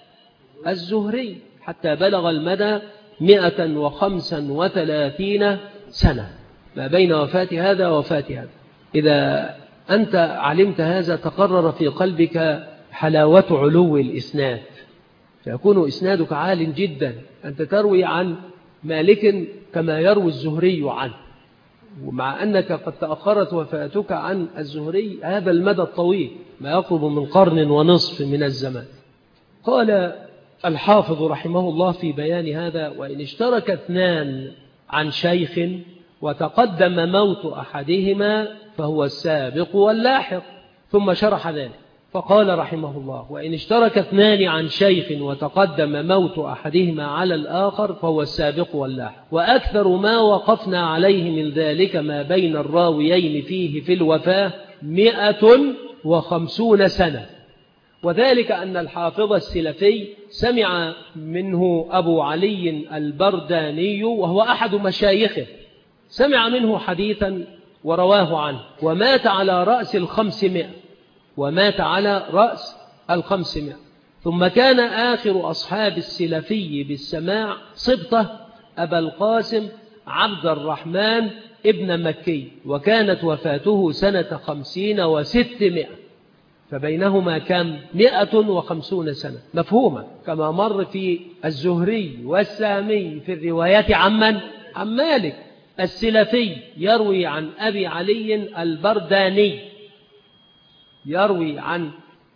الزهري حتى بلغ المدى مئة وخمسا وثلاثين سنة ما بين وفاة هذا ووفاة هذا. إذا أنت علمت هذا تقرر في قلبك حلاوة علو الإسناد، فيكون إسنادك عال جدا، أنت تروي عن مالك كما يروي الزهري عنه، ومع أنك قد تأخرت وفاتك عن الزهري هذا المدى الطويل، ما يقرب من قرن ونصف من الزمان. قال الحافظ رحمه الله في بيان هذا: وإن اشترك اثنان عن شيخ وتقدم موت أحدهما فهو السابق واللاحق. ثم شرح ذلك فقال رحمه الله: وإن اشترك اثنان عن شيخ وتقدم موت أحدهما على الآخر فهو السابق واللاحق. وأكثر ما وقفنا عليه من ذلك ما بين الراويين فيه في الوفاة مئة وخمسون سنة، وذلك أن الحافظ السلفي سمع منه أبو علي البرداني وهو أحد مشايخه، سمع منه حديثا ورواه عنه، ومات على رأس الخمسمائة ومات على رأس الخمسمائة ثم كان آخر أصحاب السلفي بالسماع صبته أبا القاسم عبد الرحمن ابن مكي، وكانت وفاته سنة خمسين وستمائة، فبينهما كم؟ مئة وخمسون سنة مفهومة، كما مر في الزهري والسامي في الروايات عمن عن مالك. السلفي يروي عن أبي علي البرداني، يروي عن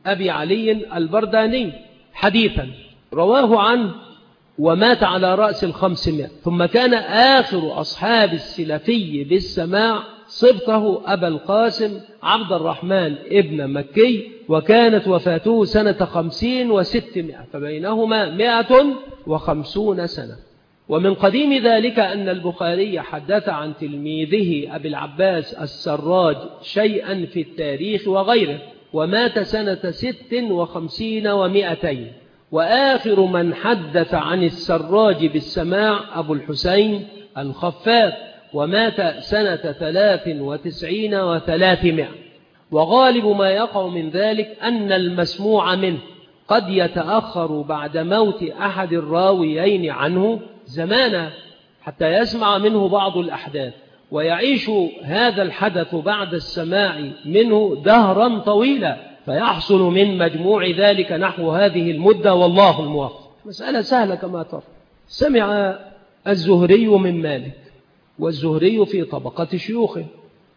أبي علي البرداني حديثا رواه عنه ومات على رأس الخمسمائة، ثم كان آخر أصحاب السلفي بالسماع صبته أبا القاسم عبد الرحمن ابن مكي، وكانت وفاته سنة خمسين وستمائة، فبينهما مائة وخمسون سنة. ومن قديم ذلك أن البخاري حدث عن تلميذه أبي العباس السراج شيئا في التاريخ وغيره، ومات سنة ست وخمسين ومائتين. وآخر من حدث عن السراج بالسماع أبو الحسين الخفاف، ومات سنة ثلاث وتسعين وثلاثمائة. وغالب ما يقع من ذلك أن المسموع منه قد يتأخر بعد موت أحد الراويين عنه زمانا حتى يسمع منه بعض الأحداث، ويعيش هذا الحدث بعد السماع منه دهرا طويلا، فيحصل من مجموع ذلك نحو هذه المدة، والله الموفق. مسألة سهلة كما ترى. سمع الزهري من مالك، والزهري في طبقة شيوخه،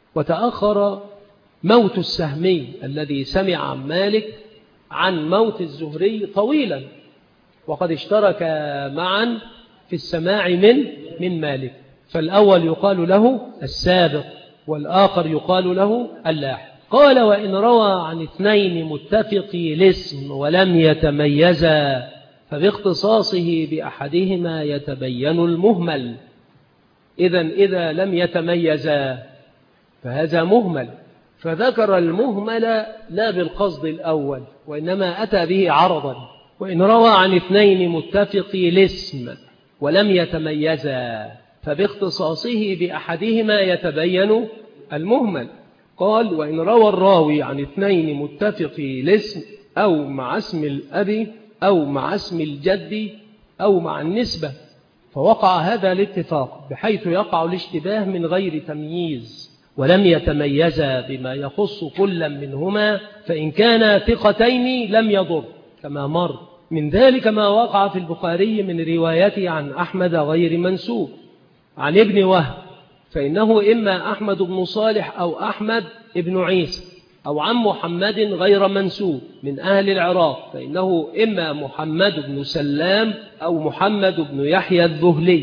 وتأخر موت السهمي الذي سمع عن مالك عن موت الزهري طويلا، وقد اشترك معا في السماع من من مالك، فالأول يقال له السابق والآخر يقال له اللاحق. قال: وإن روى عن اثنين متفقي الاسم ولم يتميزا فباختصاصه بأحدهما يتبين المهمل. إذن إذا لم يتميزا فهذا مهمل، فذكر المهمل لا بالقصد الأول وإنما أتى به عرضا. وإن روى عن اثنين متفقي الاسم ولم يتميزا فباختصاصه بأحدهما يتبين المهمل. قال: وإن روى الراوي عن اثنين متفقي الاسم أو مع اسم الأب أو مع اسم الجد أو مع النسبة، فوقع هذا الاتفاق بحيث يقع الاشتباه من غير تمييز ولم يتميزا بما يخص كل منهما، فإن كانا ثقتين لم يضر كما مر. من ذلك ما وقع في البخاري من روايته عن أحمد غير منسوب عن ابن وهب، فإنه إما أحمد بن صالح أو أحمد بن عيسى، أو عن محمد غير منسوب من أهل العراق، فإنه إما محمد بن سلام أو محمد بن يحيى الذهلي،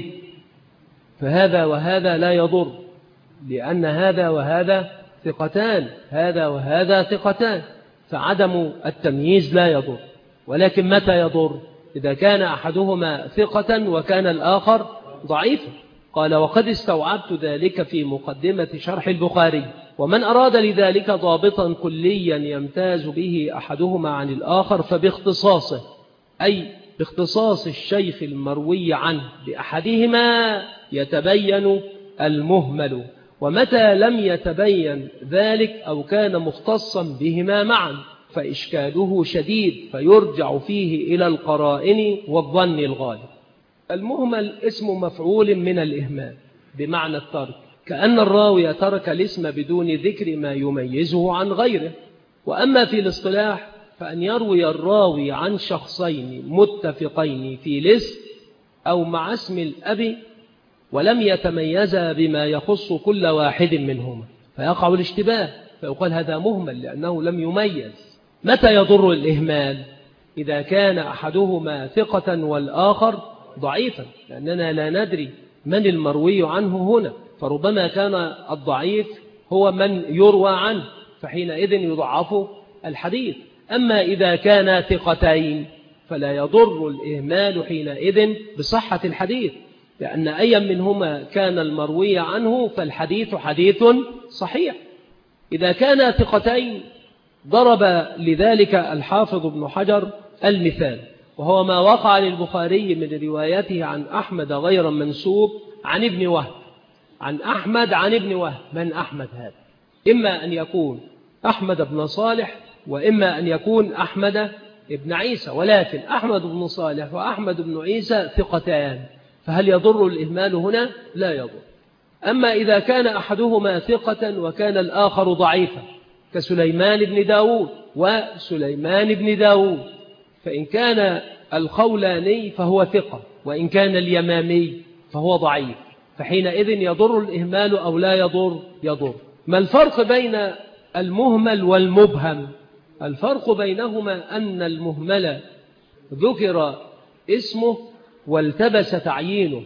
فهذا وهذا لا يضر، لأن هذا وهذا ثقتان، هذا وهذا ثقتان، فعدم التمييز لا يضر. ولكن متى يضر؟ إذا كان أحدهما ثقة وكان الآخر ضعيفا. قال: وقد استوعبت ذلك في مقدمة شرح البخاري. ومن أراد لذلك ضابطا كليا يمتاز به أحدهما عن الآخر فباختصاصه، أي باختصاص الشيخ المروي عنه بأحدهما يتبين المهمل. ومتى لم يتبين ذلك أو كان مختصا بهما معا فإشكاله شديد، فيرجع فيه إلى القرائن والظن الغالب. المهمل اسم مفعول من الإهمال بمعنى الترك، كأن الراوي ترك الاسم بدون ذكر ما يميزه عن غيره. وأما في الاصطلاح فأن يروي الراوي عن شخصين متفقين في الاسم أو مع اسم الأب ولم يتميزا بما يخص كل واحد منهما، فيقع الاشتباه، فيقال هذا مهمل لأنه لم يميز. متى يضر الإهمال؟ إذا كان أحدهما ثقة والآخر ضعيفا، لأننا لا ندري من المروي عنه هنا، فربما كان الضعيف هو من يروى عنه، فحينئذ يضعف الحديث. أما إذا كان ثقتين فلا يضر الإهمال حينئذ بصحة الحديث، لأن أي منهما كان المروي عنه فالحديث حديث صحيح. إذا كان ثقتين ضرب لذلك الحافظ ابن حجر المثال، وهو ما وقع للبخاري من روايته عن أحمد غير منسوب عن ابن وهب، عن أحمد عن ابن وهب. من أحمد هذا؟ إما أن يكون أحمد بن صالح وإما أن يكون أحمد بن عيسى، ولكن أحمد بن صالح وأحمد بن عيسى ثقتان، فهل يضر الإهمال هنا؟ لا يضر. أما إذا كان أحدهما ثقة وكان الآخر ضعيفا كسليمان بن داود وسليمان بن داود، فإن كان الخولاني فهو ثقة، وإن كان اليمامي فهو ضعيف، فحينئذ يضر الإهمال أو لا يضر؟ يضر. ما الفرق بين المهمل والمبهم؟ الفرق بينهما أن المهمل ذكر اسمه والتبس تعيينه،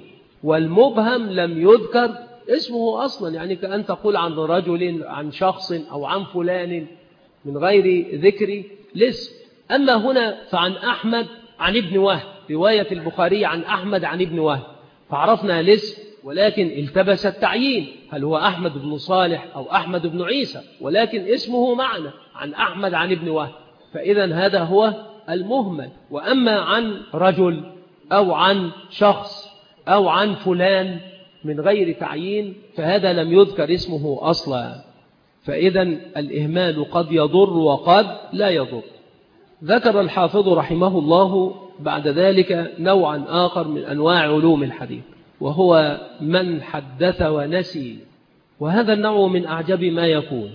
والمبهم لم يذكر اسمه أصلا، يعني كأن تقول عن رجل، عن شخص، أو عن فلان من غير ذكر الاسم. أما هنا فعن أحمد عن ابن وهب، رواية البخاري عن أحمد عن ابن وهب، فعرفنا الاسم ولكن التبس التعيين، هل هو أحمد بن صالح أو أحمد بن عيسى، ولكن اسمه معنا عن أحمد عن ابن وهب، فإذا هذا هو المهمل. وأما عن رجل أو عن شخص أو عن فلان من غير تعيين فهذا لم يذكر اسمه أصلا، فإذا الإهمال قد يضر وقد لا يضر. ذكر الحافظ رحمه الله بعد ذلك نوعا آخر من أنواع علوم الحديث، وهو من حدث ونسي، وهذا النوع من أعجب ما يكون،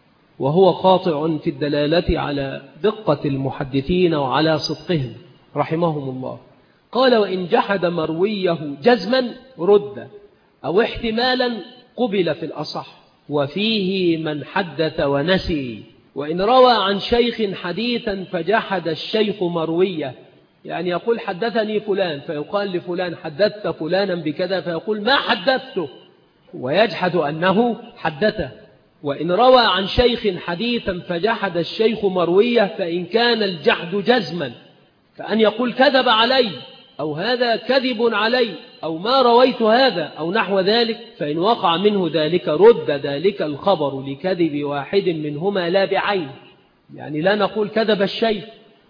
وهو قاطع في الدلالة على دقة المحدثين وعلى صدقهم رحمهم الله. قال: وإن جحد مرويه جزما رد، أو احتمالا قبل في الأصح، وفيه من حدث ونسي. وإن روى عن شيخ حديثا فجحد الشيخ مرويه، يعني يقول حدثني فلان، فيقال لفلان حدثت فلانا بكذا، فيقول ما حدثته، ويجحد أنه حدثه. وإن روى عن شيخ حديثا فجحد الشيخ مرويه، فإن كان الجحد جزما فأن يقول كذب علي، أو هذا كذب علي، أو ما رويت هذا، أو نحو ذلك، فإن وقع منه ذلك رد ذلك الخبر لكذب واحد منهما لا بعين، يعني لا نقول كذب الشيخ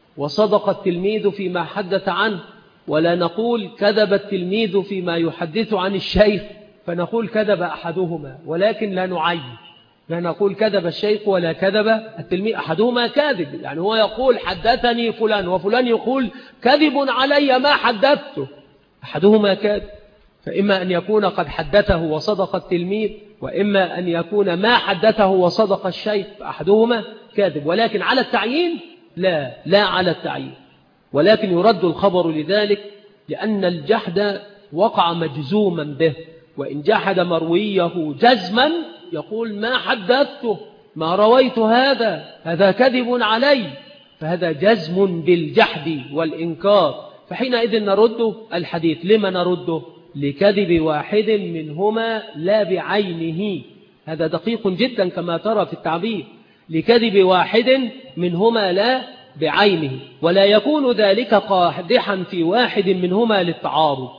وصدق التلميذ فيما حدث عنه، ولا نقول كذب التلميذ فيما يحدث عن الشيخ فنقول كذب أحدهما، ولكن لا نعين، لا نقول كذب الشيخ ولا كذب التلميذ، أحدهما كاذب، يعني هو يقول حدثني فلان، وفلان يقول كذب علي ما حدثته، أحدهما كاذب. فإما أن يكون قد حدثه وصدق التلميذ، وإما أن يكون ما حدثه وصدق الشيخ، فأحدهما كاذب. ولكن على التعيين لا لا على التعيين، ولكن يرد الخبر لذلك، لأن الجحد وقع مجزوما به. وإن جحد مرويه جزما يقول ما حدثته، ما رويت هذا، هذا كذب علي، فهذا جزم بالجحد والإنكار، فحينئذ نرد الحديث. لما نرده؟ لكذب واحد منهما لا بعينه، هذا دقيق جدا كما ترى في التعبير، لكذب واحد منهما لا بعينه، ولا يكون ذلك قادحا في واحد منهما للتعارض.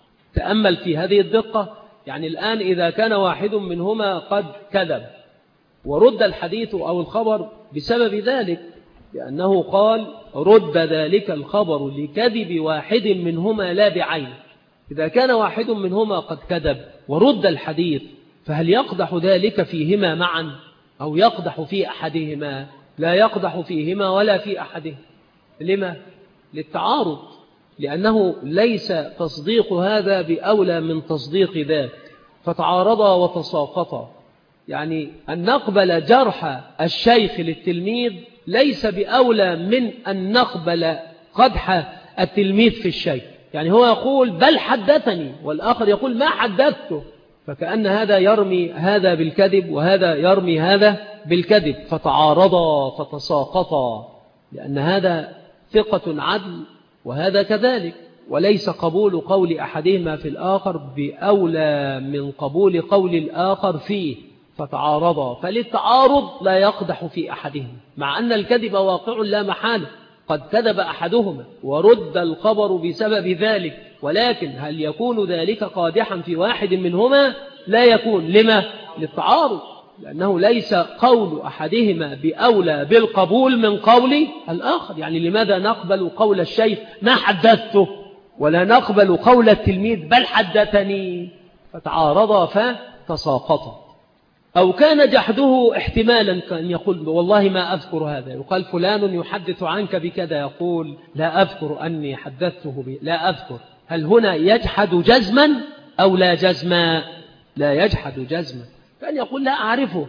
تأمل في هذه الدقة، يعني الآن إذا كان واحد منهما قد كذب ورد الحديث أو الخبر بسبب ذلك، لأنه قال رد ذلك الخبر لكذب واحد منهما لا بعين، إذا كان واحد منهما قد كذب ورد الحديث، فهل يقدح ذلك فيهما معا أو يقدح في أحدهما؟ لا يقدح فيهما ولا في أحدهما. لما؟ للتعارض، لأنه ليس تصديق هذا بأولى من تصديق ذاك، فتعارضا وتساقطا. يعني أن نقبل جرح الشيخ للتلميذ ليس بأولى من أن نقبل قدح التلميذ في الشيخ، يعني هو يقول بل حدثني، والآخر يقول ما حدثته، فكأن هذا يرمي هذا بالكذب وهذا يرمي هذا بالكذب، فتعارضا فتساقطا، لأن هذا ثقة عدل وهذا كذلك، وليس قبول قول أحدهما في الآخر بأولى من قبول قول الآخر فيه، فتعارضا. فللتعارض لا يقدح في أحدهما، مع أن الكذب واقع لا محالة، قد كذب أحدهما ورد الخبر بسبب ذلك، ولكن هل يكون ذلك قادحا في واحد منهما؟ لا يكون. لما؟ للتعارض، لأنه ليس قول أحدهما بأولى بالقبول من قول الآخر. يعني لماذا نقبل قول الشيخ ما حدثته ولا نقبل قول التلميذ بل حدثني؟ فتعارضا فتساقطا. أو كان جحده احتمالا، كان يقول والله ما أذكر هذا، يقال فلان يحدث عنك بكذا، يقول لا أذكر أني حدثته بي. لا أذكر. هل هنا يجحد جزما أو لا جزما؟ لا يجحد جزما، فأن يقول لا أعرفه،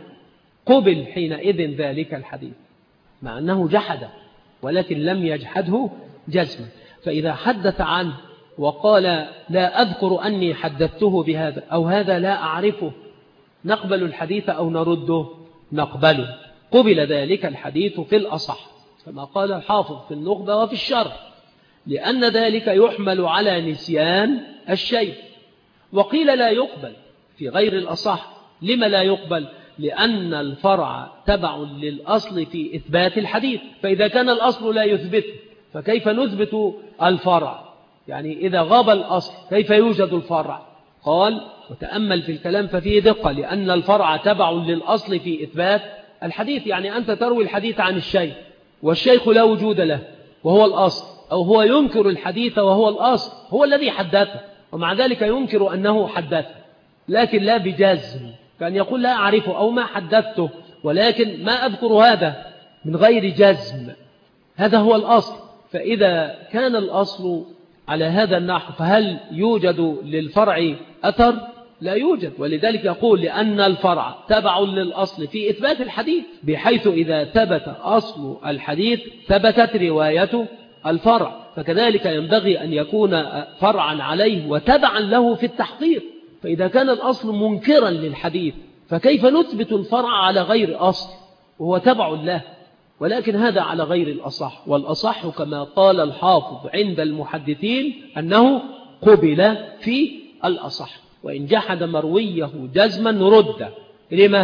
قبل حينئذ ذلك الحديث، مع أنه جحد ولكن لم يجحده جزما. فإذا حدث عنه وقال لا أذكر أني حدثته بهذا، أو هذا لا أعرفه، نقبل الحديث أو نرده؟ نقبله. قبل ذلك الحديث في الأصح كما قال الحافظ في النخبة وفي الشرح، لأن ذلك يحمل على نسيان الشيء. وقيل لا يقبل في غير الأصح. لما لا يقبل؟ لأن الفرع تبع للأصل في إثبات الحديث، فإذا كان الأصل لا يثبت فكيف نثبت الفرع؟ يعني إذا غاب الأصل كيف يوجد الفرع؟ قال وتأمل في الكلام ففيه دقة، لأن الفرع تبع للأصل في إثبات الحديث. يعني أنت تروي الحديث عن الشيخ والشيخ لا وجود له وهو الأصل، أو هو ينكر الحديث وهو الأصل، هو الذي حدثه ومع ذلك ينكر أنه حدثه، لكن لا بجزم، كان يقول لا أعرفه أو ما حدثته، ولكن ما أذكر هذا من غير جزم. هذا هو الأصل. فإذا كان الأصل على هذا النحو فهل يوجد للفرع أثر؟ لا يوجد. ولذلك يقول لأن الفرع تبع للأصل في إثبات الحديث، بحيث إذا ثبت أصل الحديث ثبتت رواية الفرع، فكذلك ينبغي أن يكون فرعا عليه وتبعا له في التحقيق. فإذا كان الأصل منكرا للحديث فكيف نثبت الفرع على غير أصل وهو تبع له؟ ولكن هذا على غير الأصح. والأصح كما قال الحافظ عند المحدثين أنه قبل في الأصح، وإن جحد مرويه جزما رد. لما؟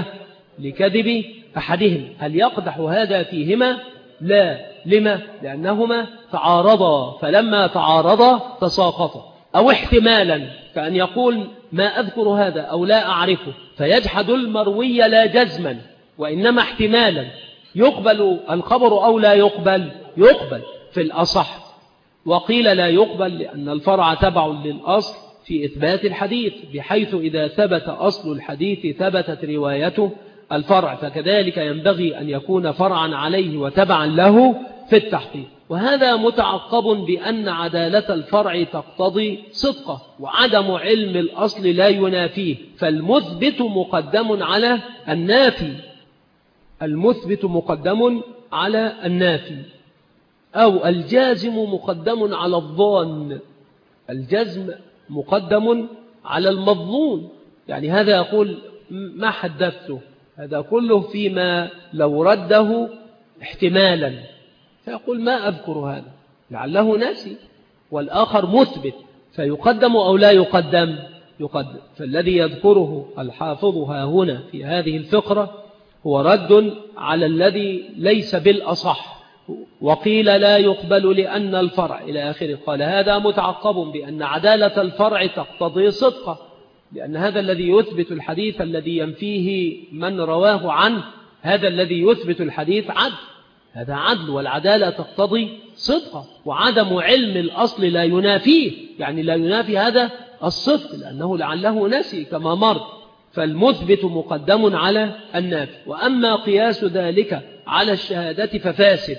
لكذب أحدهم. هل يقدح هذا فيهما؟ لا. لما؟ لأنهما تعارضا، فلما تعارضا تساقطا. أو احتمالا، كأن يقول ما أذكر هذا أو لا أعرفه، فيجحد المروي لا جزما وإنما احتمالا. يقبل الخبر أو لا يقبل؟ يقبل في الأصح. وقيل لا يقبل لأن الفرع تبع للأصل في إثبات الحديث، بحيث إذا ثبت أصل الحديث ثبتت روايته الفرع، فكذلك ينبغي أن يكون فرعا عليه وتبعا له في التحقيق. وهذا متعقب بأن عدالة الفرع تقتضي صدقه، وعدم علم الأصل لا ينافيه، فالمثبت مقدم على النافي. المثبت مقدم على النافي، أو الجازم مقدم على الظان. الجزم مقدم على المظنون. يعني هذا يقول ما حدثته، هذا كله فيما لو رده احتمالا، فيقول ما أذكر هذا لعله ناسي. والآخر مثبت، فيقدم أو لا يقدم؟ يقدم. فالذي يذكره الحافظ ها هنا في هذه الفقرة هو رد على الذي ليس بالأصح. وقيل لا يقبل لأن الفرع إلى آخره. قال هذا متعقب بأن عدالة الفرع تقتضي صدقه، لأن هذا الذي يثبت الحديث الذي ينفيه من رواه عنه، هذا الذي يثبت الحديث عدل، هذا عدل، والعدالة تقتضي صدقه. وعدم علم الأصل لا ينافيه، يعني لا ينافي هذا الصدق، لأنه لعله نسي كما مر. فالمثبت مقدم على النافي. وأما قياس ذلك على الشهادة ففاسد،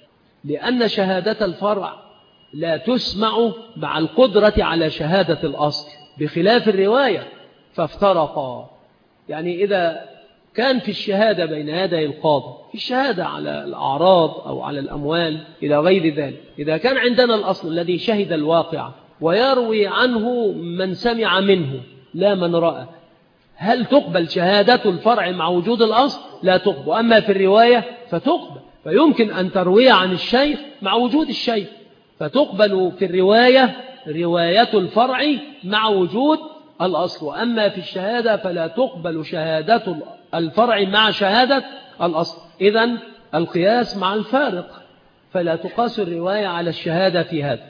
لأن شهادة الفرع لا تسمع مع القدرة على شهادة الأصل، بخلاف الرواية فافترقا. يعني إذا كان في الشهادة بين يدي القاضي، في الشهادة على الأعراض أو على الأموال إلى غير ذلك، إذا كان عندنا الأصل الذي شهد الواقع ويروي عنه من سمع منه لا من رأى، هل تقبل شهادة الفرع مع وجود الأصل؟ لا تقبل. أما في الرواية فتقبل، فيمكن أن تروي عن الشيخ مع وجود الشيخ، فتقبل في الرواية رواية الفرع مع وجود الأصل. وأما في الشهادة فلا تقبل شهادة الفرع مع شهادة الأصل. إذن القياس مع الفارق، فلا تقاس الرواية على الشهادة في هذا،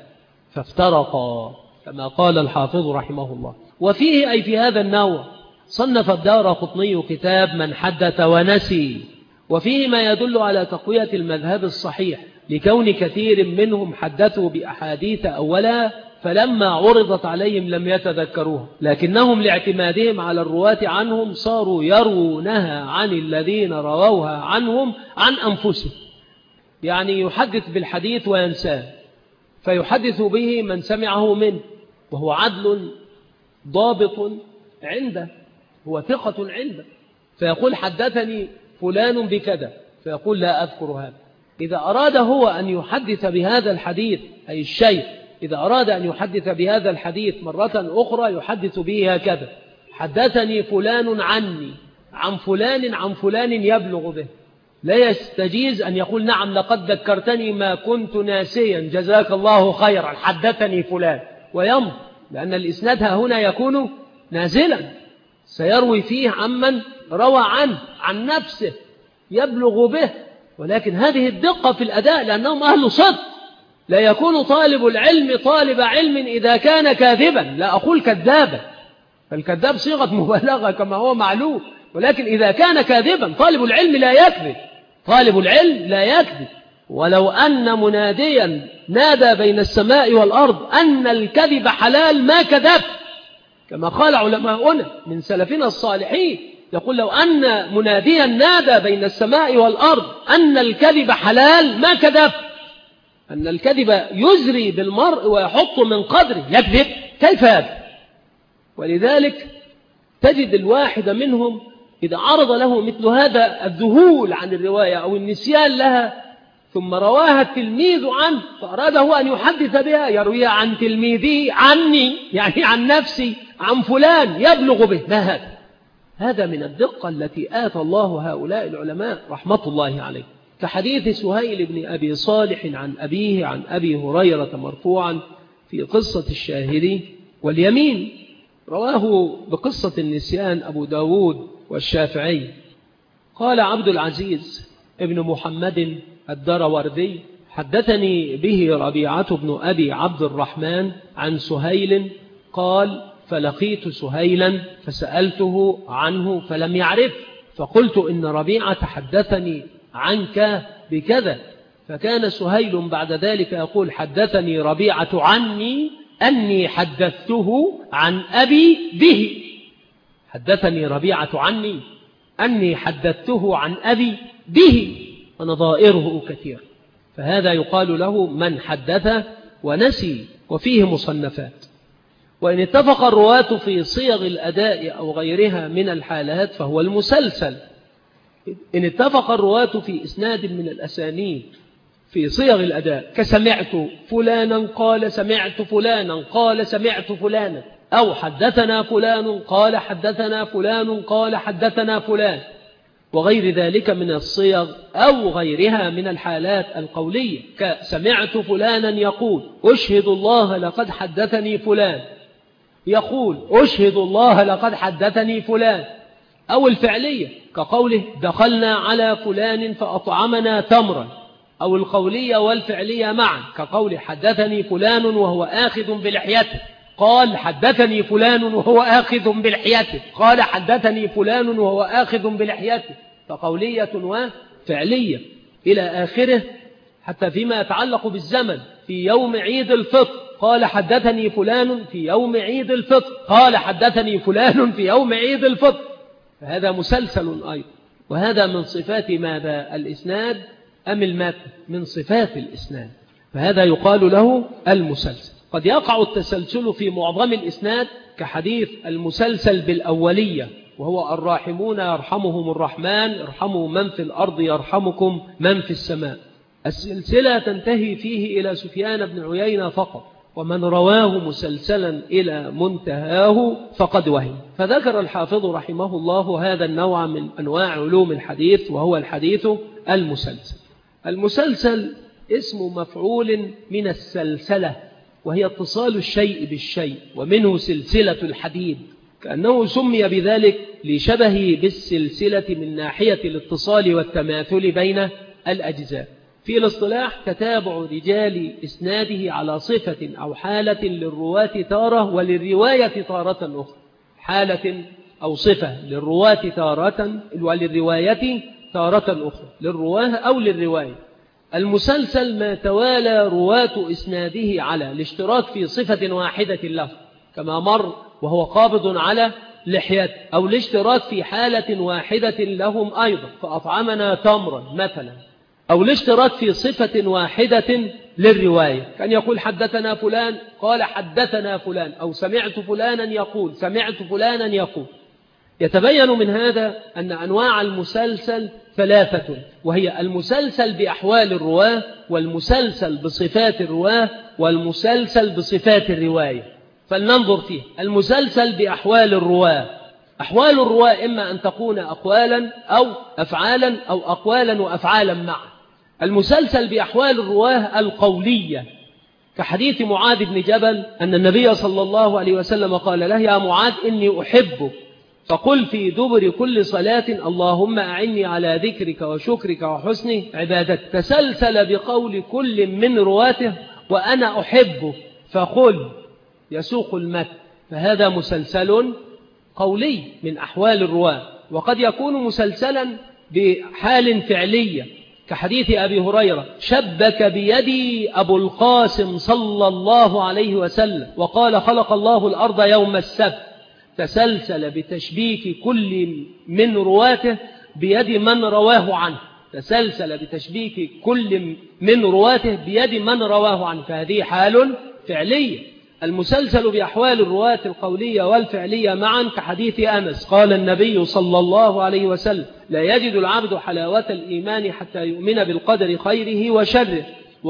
فافترقا كما قال الحافظ رحمه الله. وفيه أي في هذا النوع صنف الدارقطني كتاب من حدث ونسي، وفيه ما يدل على تقوية المذهب الصحيح، لكون كثير منهم حدثوا بأحاديث أولا فلما عرضت عليهم لم يتذكروها، لكنهم لاعتمادهم على الرواة عنهم صاروا يروونها عن الذين رووها عنهم عن أنفسهم. يعني يحدث بالحديث وينساه، فيحدث به من سمعه منه، وهو عدل ضابط عنده، هو ثقة عنده، فيقول حدثني فلان بكذا، فيقول لا أذكر هذا. إذا أراد هو أن يحدث بهذا الحديث، أي الشيخ إذا أراد أن يحدث بهذا الحديث مرة أخرى يحدث به هكذا: حدثني فلان عني عن فلان عن فلان يبلغ به. لا يستجيز أن يقول نعم لقد ذكرتني ما كنت ناسيا جزاك الله خيرا حدثني فلان ويمضي، لأن الإسناد هنا يكون نازلا، سيروي فيه عمن روى عنه عن نفسه يبلغ به. ولكن هذه الدقة في الأداء لأنهم أهل صدق. لا يكون طالب العلم طالب علم إذا كان كاذبا، لا أقول كذابا، فالكذاب صيغة مبالغة كما هو معلوم، ولكن إذا كان كاذبا طالب العلم لا يكذب، طالب العلم لا يكذب. ولو أن مناديا نادى بين السماء والأرض أن الكذب حلال ما كذب، كما قال علماؤنا من سلفنا الصالحين، يقول لو أن مناديا نادى بين السماء والأرض أن الكذب حلال ما كذب. أن الكذب يزري بالمرء ويحط من قدره، يكذب كيف يكذب؟ ولذلك تجد الواحد منهم إذا عرض له مثل هذا الذهول عن الرواية أو النسيان لها ثم رواها التلميذ عنه فأراده أن يحدث بها، يرويها عن تلميذه عني، يعني عن نفسي، عن فلان يبلغ به. ما هذا؟ هذا من الدقة التي آتى الله هؤلاء العلماء رحمة الله عليه، كحديث سهيل بن أبي صالح عن أبيه عن أبي هريرة مرفوعا في قصة الشاهد واليمين، رواه بقصة النسيان أبو داود والشافعي. قال عبد العزيز ابن محمد الدروردي حدثني به ربيعة بن أبي عبد الرحمن عن سهيل قال فلقيت سهيلا فسألته عنه فلم يعرف، فقلت إن ربيعة حدثني عنك بكذا، فكان سهيل بعد ذلك يقول حدثني ربيعة عني أني حدثته عن أبي به، حدثني ربيعة عني أني حدثته عن أبي به، ونظائره كثير. فهذا يقال له من حدث ونسي، وفيه مصنفات. وإن اتفق الرواة في صيغ الأداء أو غيرها من الحالات فهو المسلسل. إن اتفق الرواة في إسناد من الأسانيد في صيغ الأداء كسمعت فلانا قال سمعت فلانا قال سمعت فلانا، أو حدثنا فلان قال حدثنا فلان قال حدثنا فلان، وغير ذلك من الصيغ أو غيرها من الحالات القولية كسمعت فلانا يقول أشهد الله لقد حدثني فلان، يقول أشهد الله لقد حدثني فلان، أو الفعلية كقوله دخلنا على فلان فأطعمنا تمرا، أو القولية والفعلية معا كقول حدثني فلان وهو آخذ بلحيته، قال حدثني فلان وهو آخذ بلحيته، قال حدثني فلان وهو آخذ بلحيته، فقولية وفعلية إلى آخره. حتى فيما يتعلق بالزمن في يوم عيد الفطر قال حدثني فلان في يوم عيد الفطر، قال حدثني فلان في يوم عيد الفطر، فهذا مسلسل أيضا. وهذا من صفات ماذا؟ الإسناد أم المتن؟ من صفات الإسناد، فهذا يقال له المسلسل. قد يقع التسلسل في معظم الإسناد كحديث المسلسل بالأولية، وهو الراحمون يرحمهم الرحمن ارحموا من في الأرض يرحمكم من في السماء. السلسلة تنتهي فيه إلى سفيان بن عيينة فقط، ومن رواه مسلسلا إلى منتهاه فقد وهم. فذكر الحافظ رحمه الله هذا النوع من أنواع علوم الحديث، وهو الحديث المسلسل. المسلسل اسم مفعول من السلسلة، وهي اتصال الشيء بالشيء، ومنه سلسلة الحديد، كأنه سمي بذلك لشبهه بالسلسلة من ناحية الاتصال والتماثل بين الأجزاء. في الاصطلاح تتابع رجال إسناده على صفة أو حالة للرواة تارة وللرواية تارة أخرى، حالة أو صفة للرواة تارة وللرواية تارة أخرى، للرواه أو للرواية. المسلسل ما توالى رواة إسناده على الاشتراك في صفة واحدة له كما مر وهو قابض على لحيته، أو الاشتراك في حالة واحدة لهم أيضا فأطعمنا تمرا مثلا، أو الاشتراك في صفة واحدة للرواية، كان يقول حدثنا فلان قال حدثنا فلان، أو سمعت فلانا يقول سمعت فلانا يقول. يتبين من هذا أن أنواع المسلسل ثلاثة، وهي المسلسل بأحوال الرواه، والمسلسل بصفات الرواه، والمسلسل بصفات الرواية. فلننظر فيه. المسلسل بأحوال الرواه، أحوال الرواة إما أن تكون أقوالا أو أفعالا أو أقوالا وأفعالا معا. المسلسل بأحوال الرواة القولية كحديث معاذ بن جبل أن النبي صلى الله عليه وسلم قال له: يا معاذ إني أحبك، فقل في دبر كل صلاة اللهم أعني على ذكرك وشكرك وحسن عبادتك. تسلسل بقول كل من رواته وأنا أحبه، فقل يسوق المتن، فهذا مسلسل قولي من أحوال الرواة. وقد يكون مسلسلا بحال فعلية كحديث أبي هريرة: شبك بيدي أبو القاسم صلى الله عليه وسلم وقال: خلق الله الأرض يوم السبت. تسلسل بتشبيك كل من رواته بيد من رواه عنه، تسلسل بتشبيك كل من رواته بيد من رواه عنه، فهذه حال فعلية. المسلسل بأحوال الرواة القولية والفعلية معا كحديث أنس قال النبي صلى الله عليه وسلم: لا يجد العبد حلاوة الإيمان حتى يؤمن بالقدر خيره وشره.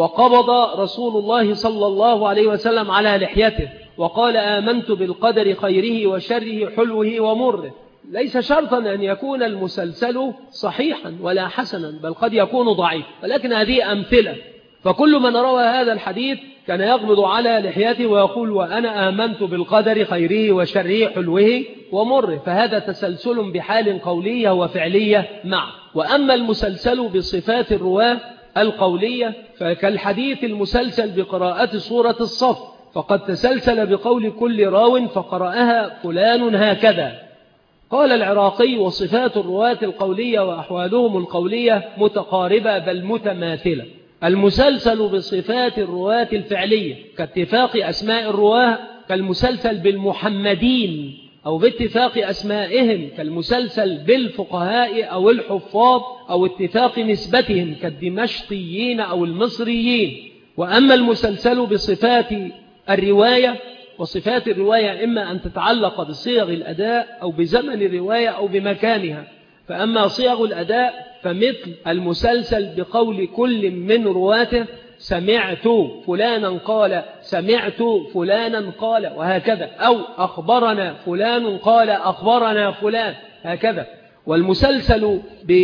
وقبض رسول الله صلى الله عليه وسلم على لحيته وقال: آمنت بالقدر خيره وشره حلوه ومره. ليس شرطا أن يكون المسلسل صحيحا ولا حسنا، بل قد يكون ضعيف، ولكن هذه أمثلة. فكل من روى هذا الحديث كان يقبض على لحيته ويقول: وأنا آمنت بالقدر خيره وشره حلوه ومره، فهذا تسلسل بحال قولية وفعلية معا. وأما المسلسل بصفات الرواة القولية فكالحديث المسلسل بقراءة سورة الصف، فقد تسلسل بقول كل راو فقرأها فلان هكذا. قال العراقي: وصفات الرواة القولية وأحوالهم القولية متقاربة بل متماثلة. المسلسل بصفات الرواة الفعلية كاتفاق أسماء الرواة كالمسلسل بالمحمدين، أو باتفاق أسمائهم كالمسلسل بالفقهاء أو الحفاظ، أو اتفاق نسبتهم كالدمشقيين أو المصريين. وأما المسلسل بصفات الرواية، وصفات الرواية إما أن تتعلق بصيغ الأداء أو بزمن الرواية أو بمكانها. فأما صيغ الأداء فمثل المسلسل بقول كل من رواته: سمعت فلانا قال، سمعت فلانا قال، وهكذا، أو أخبرنا فلان قال أخبرنا فلان، هكذا. والمسلسل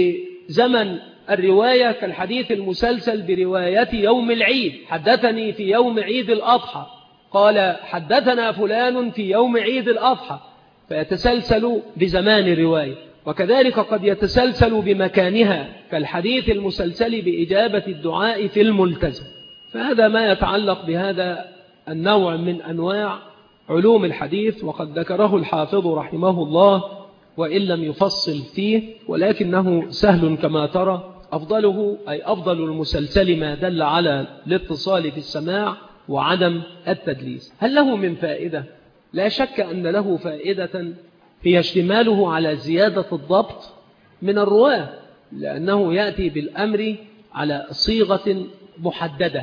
بزمن الرواية كالحديث المسلسل برواية يوم العيد: حدثني في يوم عيد الأضحى قال حدثنا فلان في يوم عيد الأضحى، فيتسلسل بزمان الرواية. وكذلك قد يتسلسل بمكانها كالحديث المسلسل بإجابة الدعاء في الملتزم. فهذا ما يتعلق بهذا النوع من أنواع علوم الحديث، وقد ذكره الحافظ رحمه الله وإن لم يفصل فيه، ولكنه سهل كما ترى. أفضله أي أفضل المسلسل ما دل على الاتصال في السماع وعدم التدليس. هل له من فائدة؟ لا شك أن له فائدة هي اشتماله على زيادة الضبط من الرواة، لأنه يأتي بالأمر على صيغة محددة: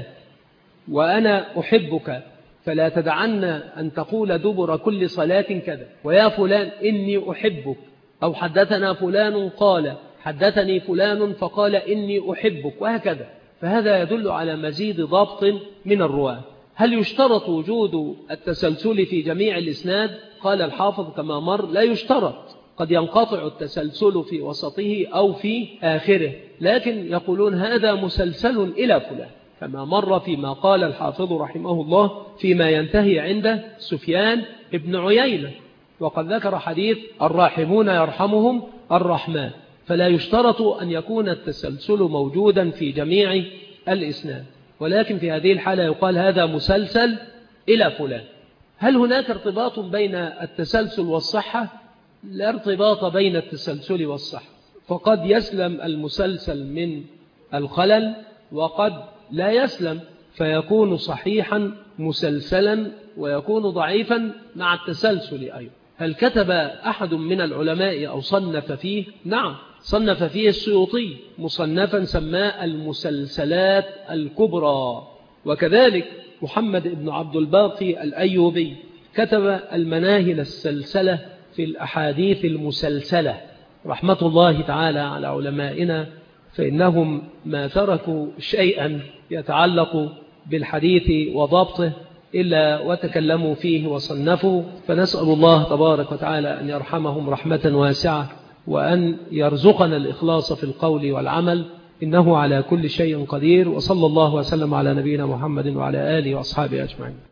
وأنا أحبك فلا تدعن أن تقول دبر كل صلاة كذا، ويا فلان إني أحبك، أو حدثنا فلان قال حدثني فلان فقال إني أحبك، وهكذا. فهذا يدل على مزيد ضبط من الرواة. هل يشترط وجود التسلسل في جميع الإسناد؟ قال الحافظ كما مر: لا يشترط، قد ينقطع التسلسل في وسطه أو في آخره، لكن يقولون هذا مسلسل إلى فلان، كما مر فيما قال الحافظ رحمه الله فيما ينتهي عنده سفيان ابن عيينة، وقد ذكر حديث الراحمون يرحمهم الرحمن. فلا يشترط أن يكون التسلسل موجودا في جميع الإسناد، ولكن في هذه الحالة يقال هذا مسلسل إلى فلان. هل هناك ارتباط بين التسلسل والصحة؟ لا ارتباط بين التسلسل والصحة، فقد يسلم المسلسل من الخلل وقد لا يسلم، فيكون صحيحا مسلسلا ويكون ضعيفا مع التسلسل أيضا. هل كتب أحد من العلماء أو صنف فيه؟ نعم، صنف فيه السيوطي مصنفا سماه المسلسلات الكبرى. وكذلك محمد بن عبد الباقي الأيوبي كتب المناهل السلسلة في الأحاديث المسلسلة، رحمة الله تعالى على علمائنا، فإنهم ما تركوا شيئا يتعلق بالحديث وضبطه إلا وتكلموا فيه وصنفوا، فنسأل الله تبارك وتعالى أن يرحمهم رحمة واسعة، وأن يرزقنا الإخلاص في القول والعمل، إنه على كل شيء قدير. وصلى الله وسلم على نبينا محمد وعلى آله وأصحابه أجمعين.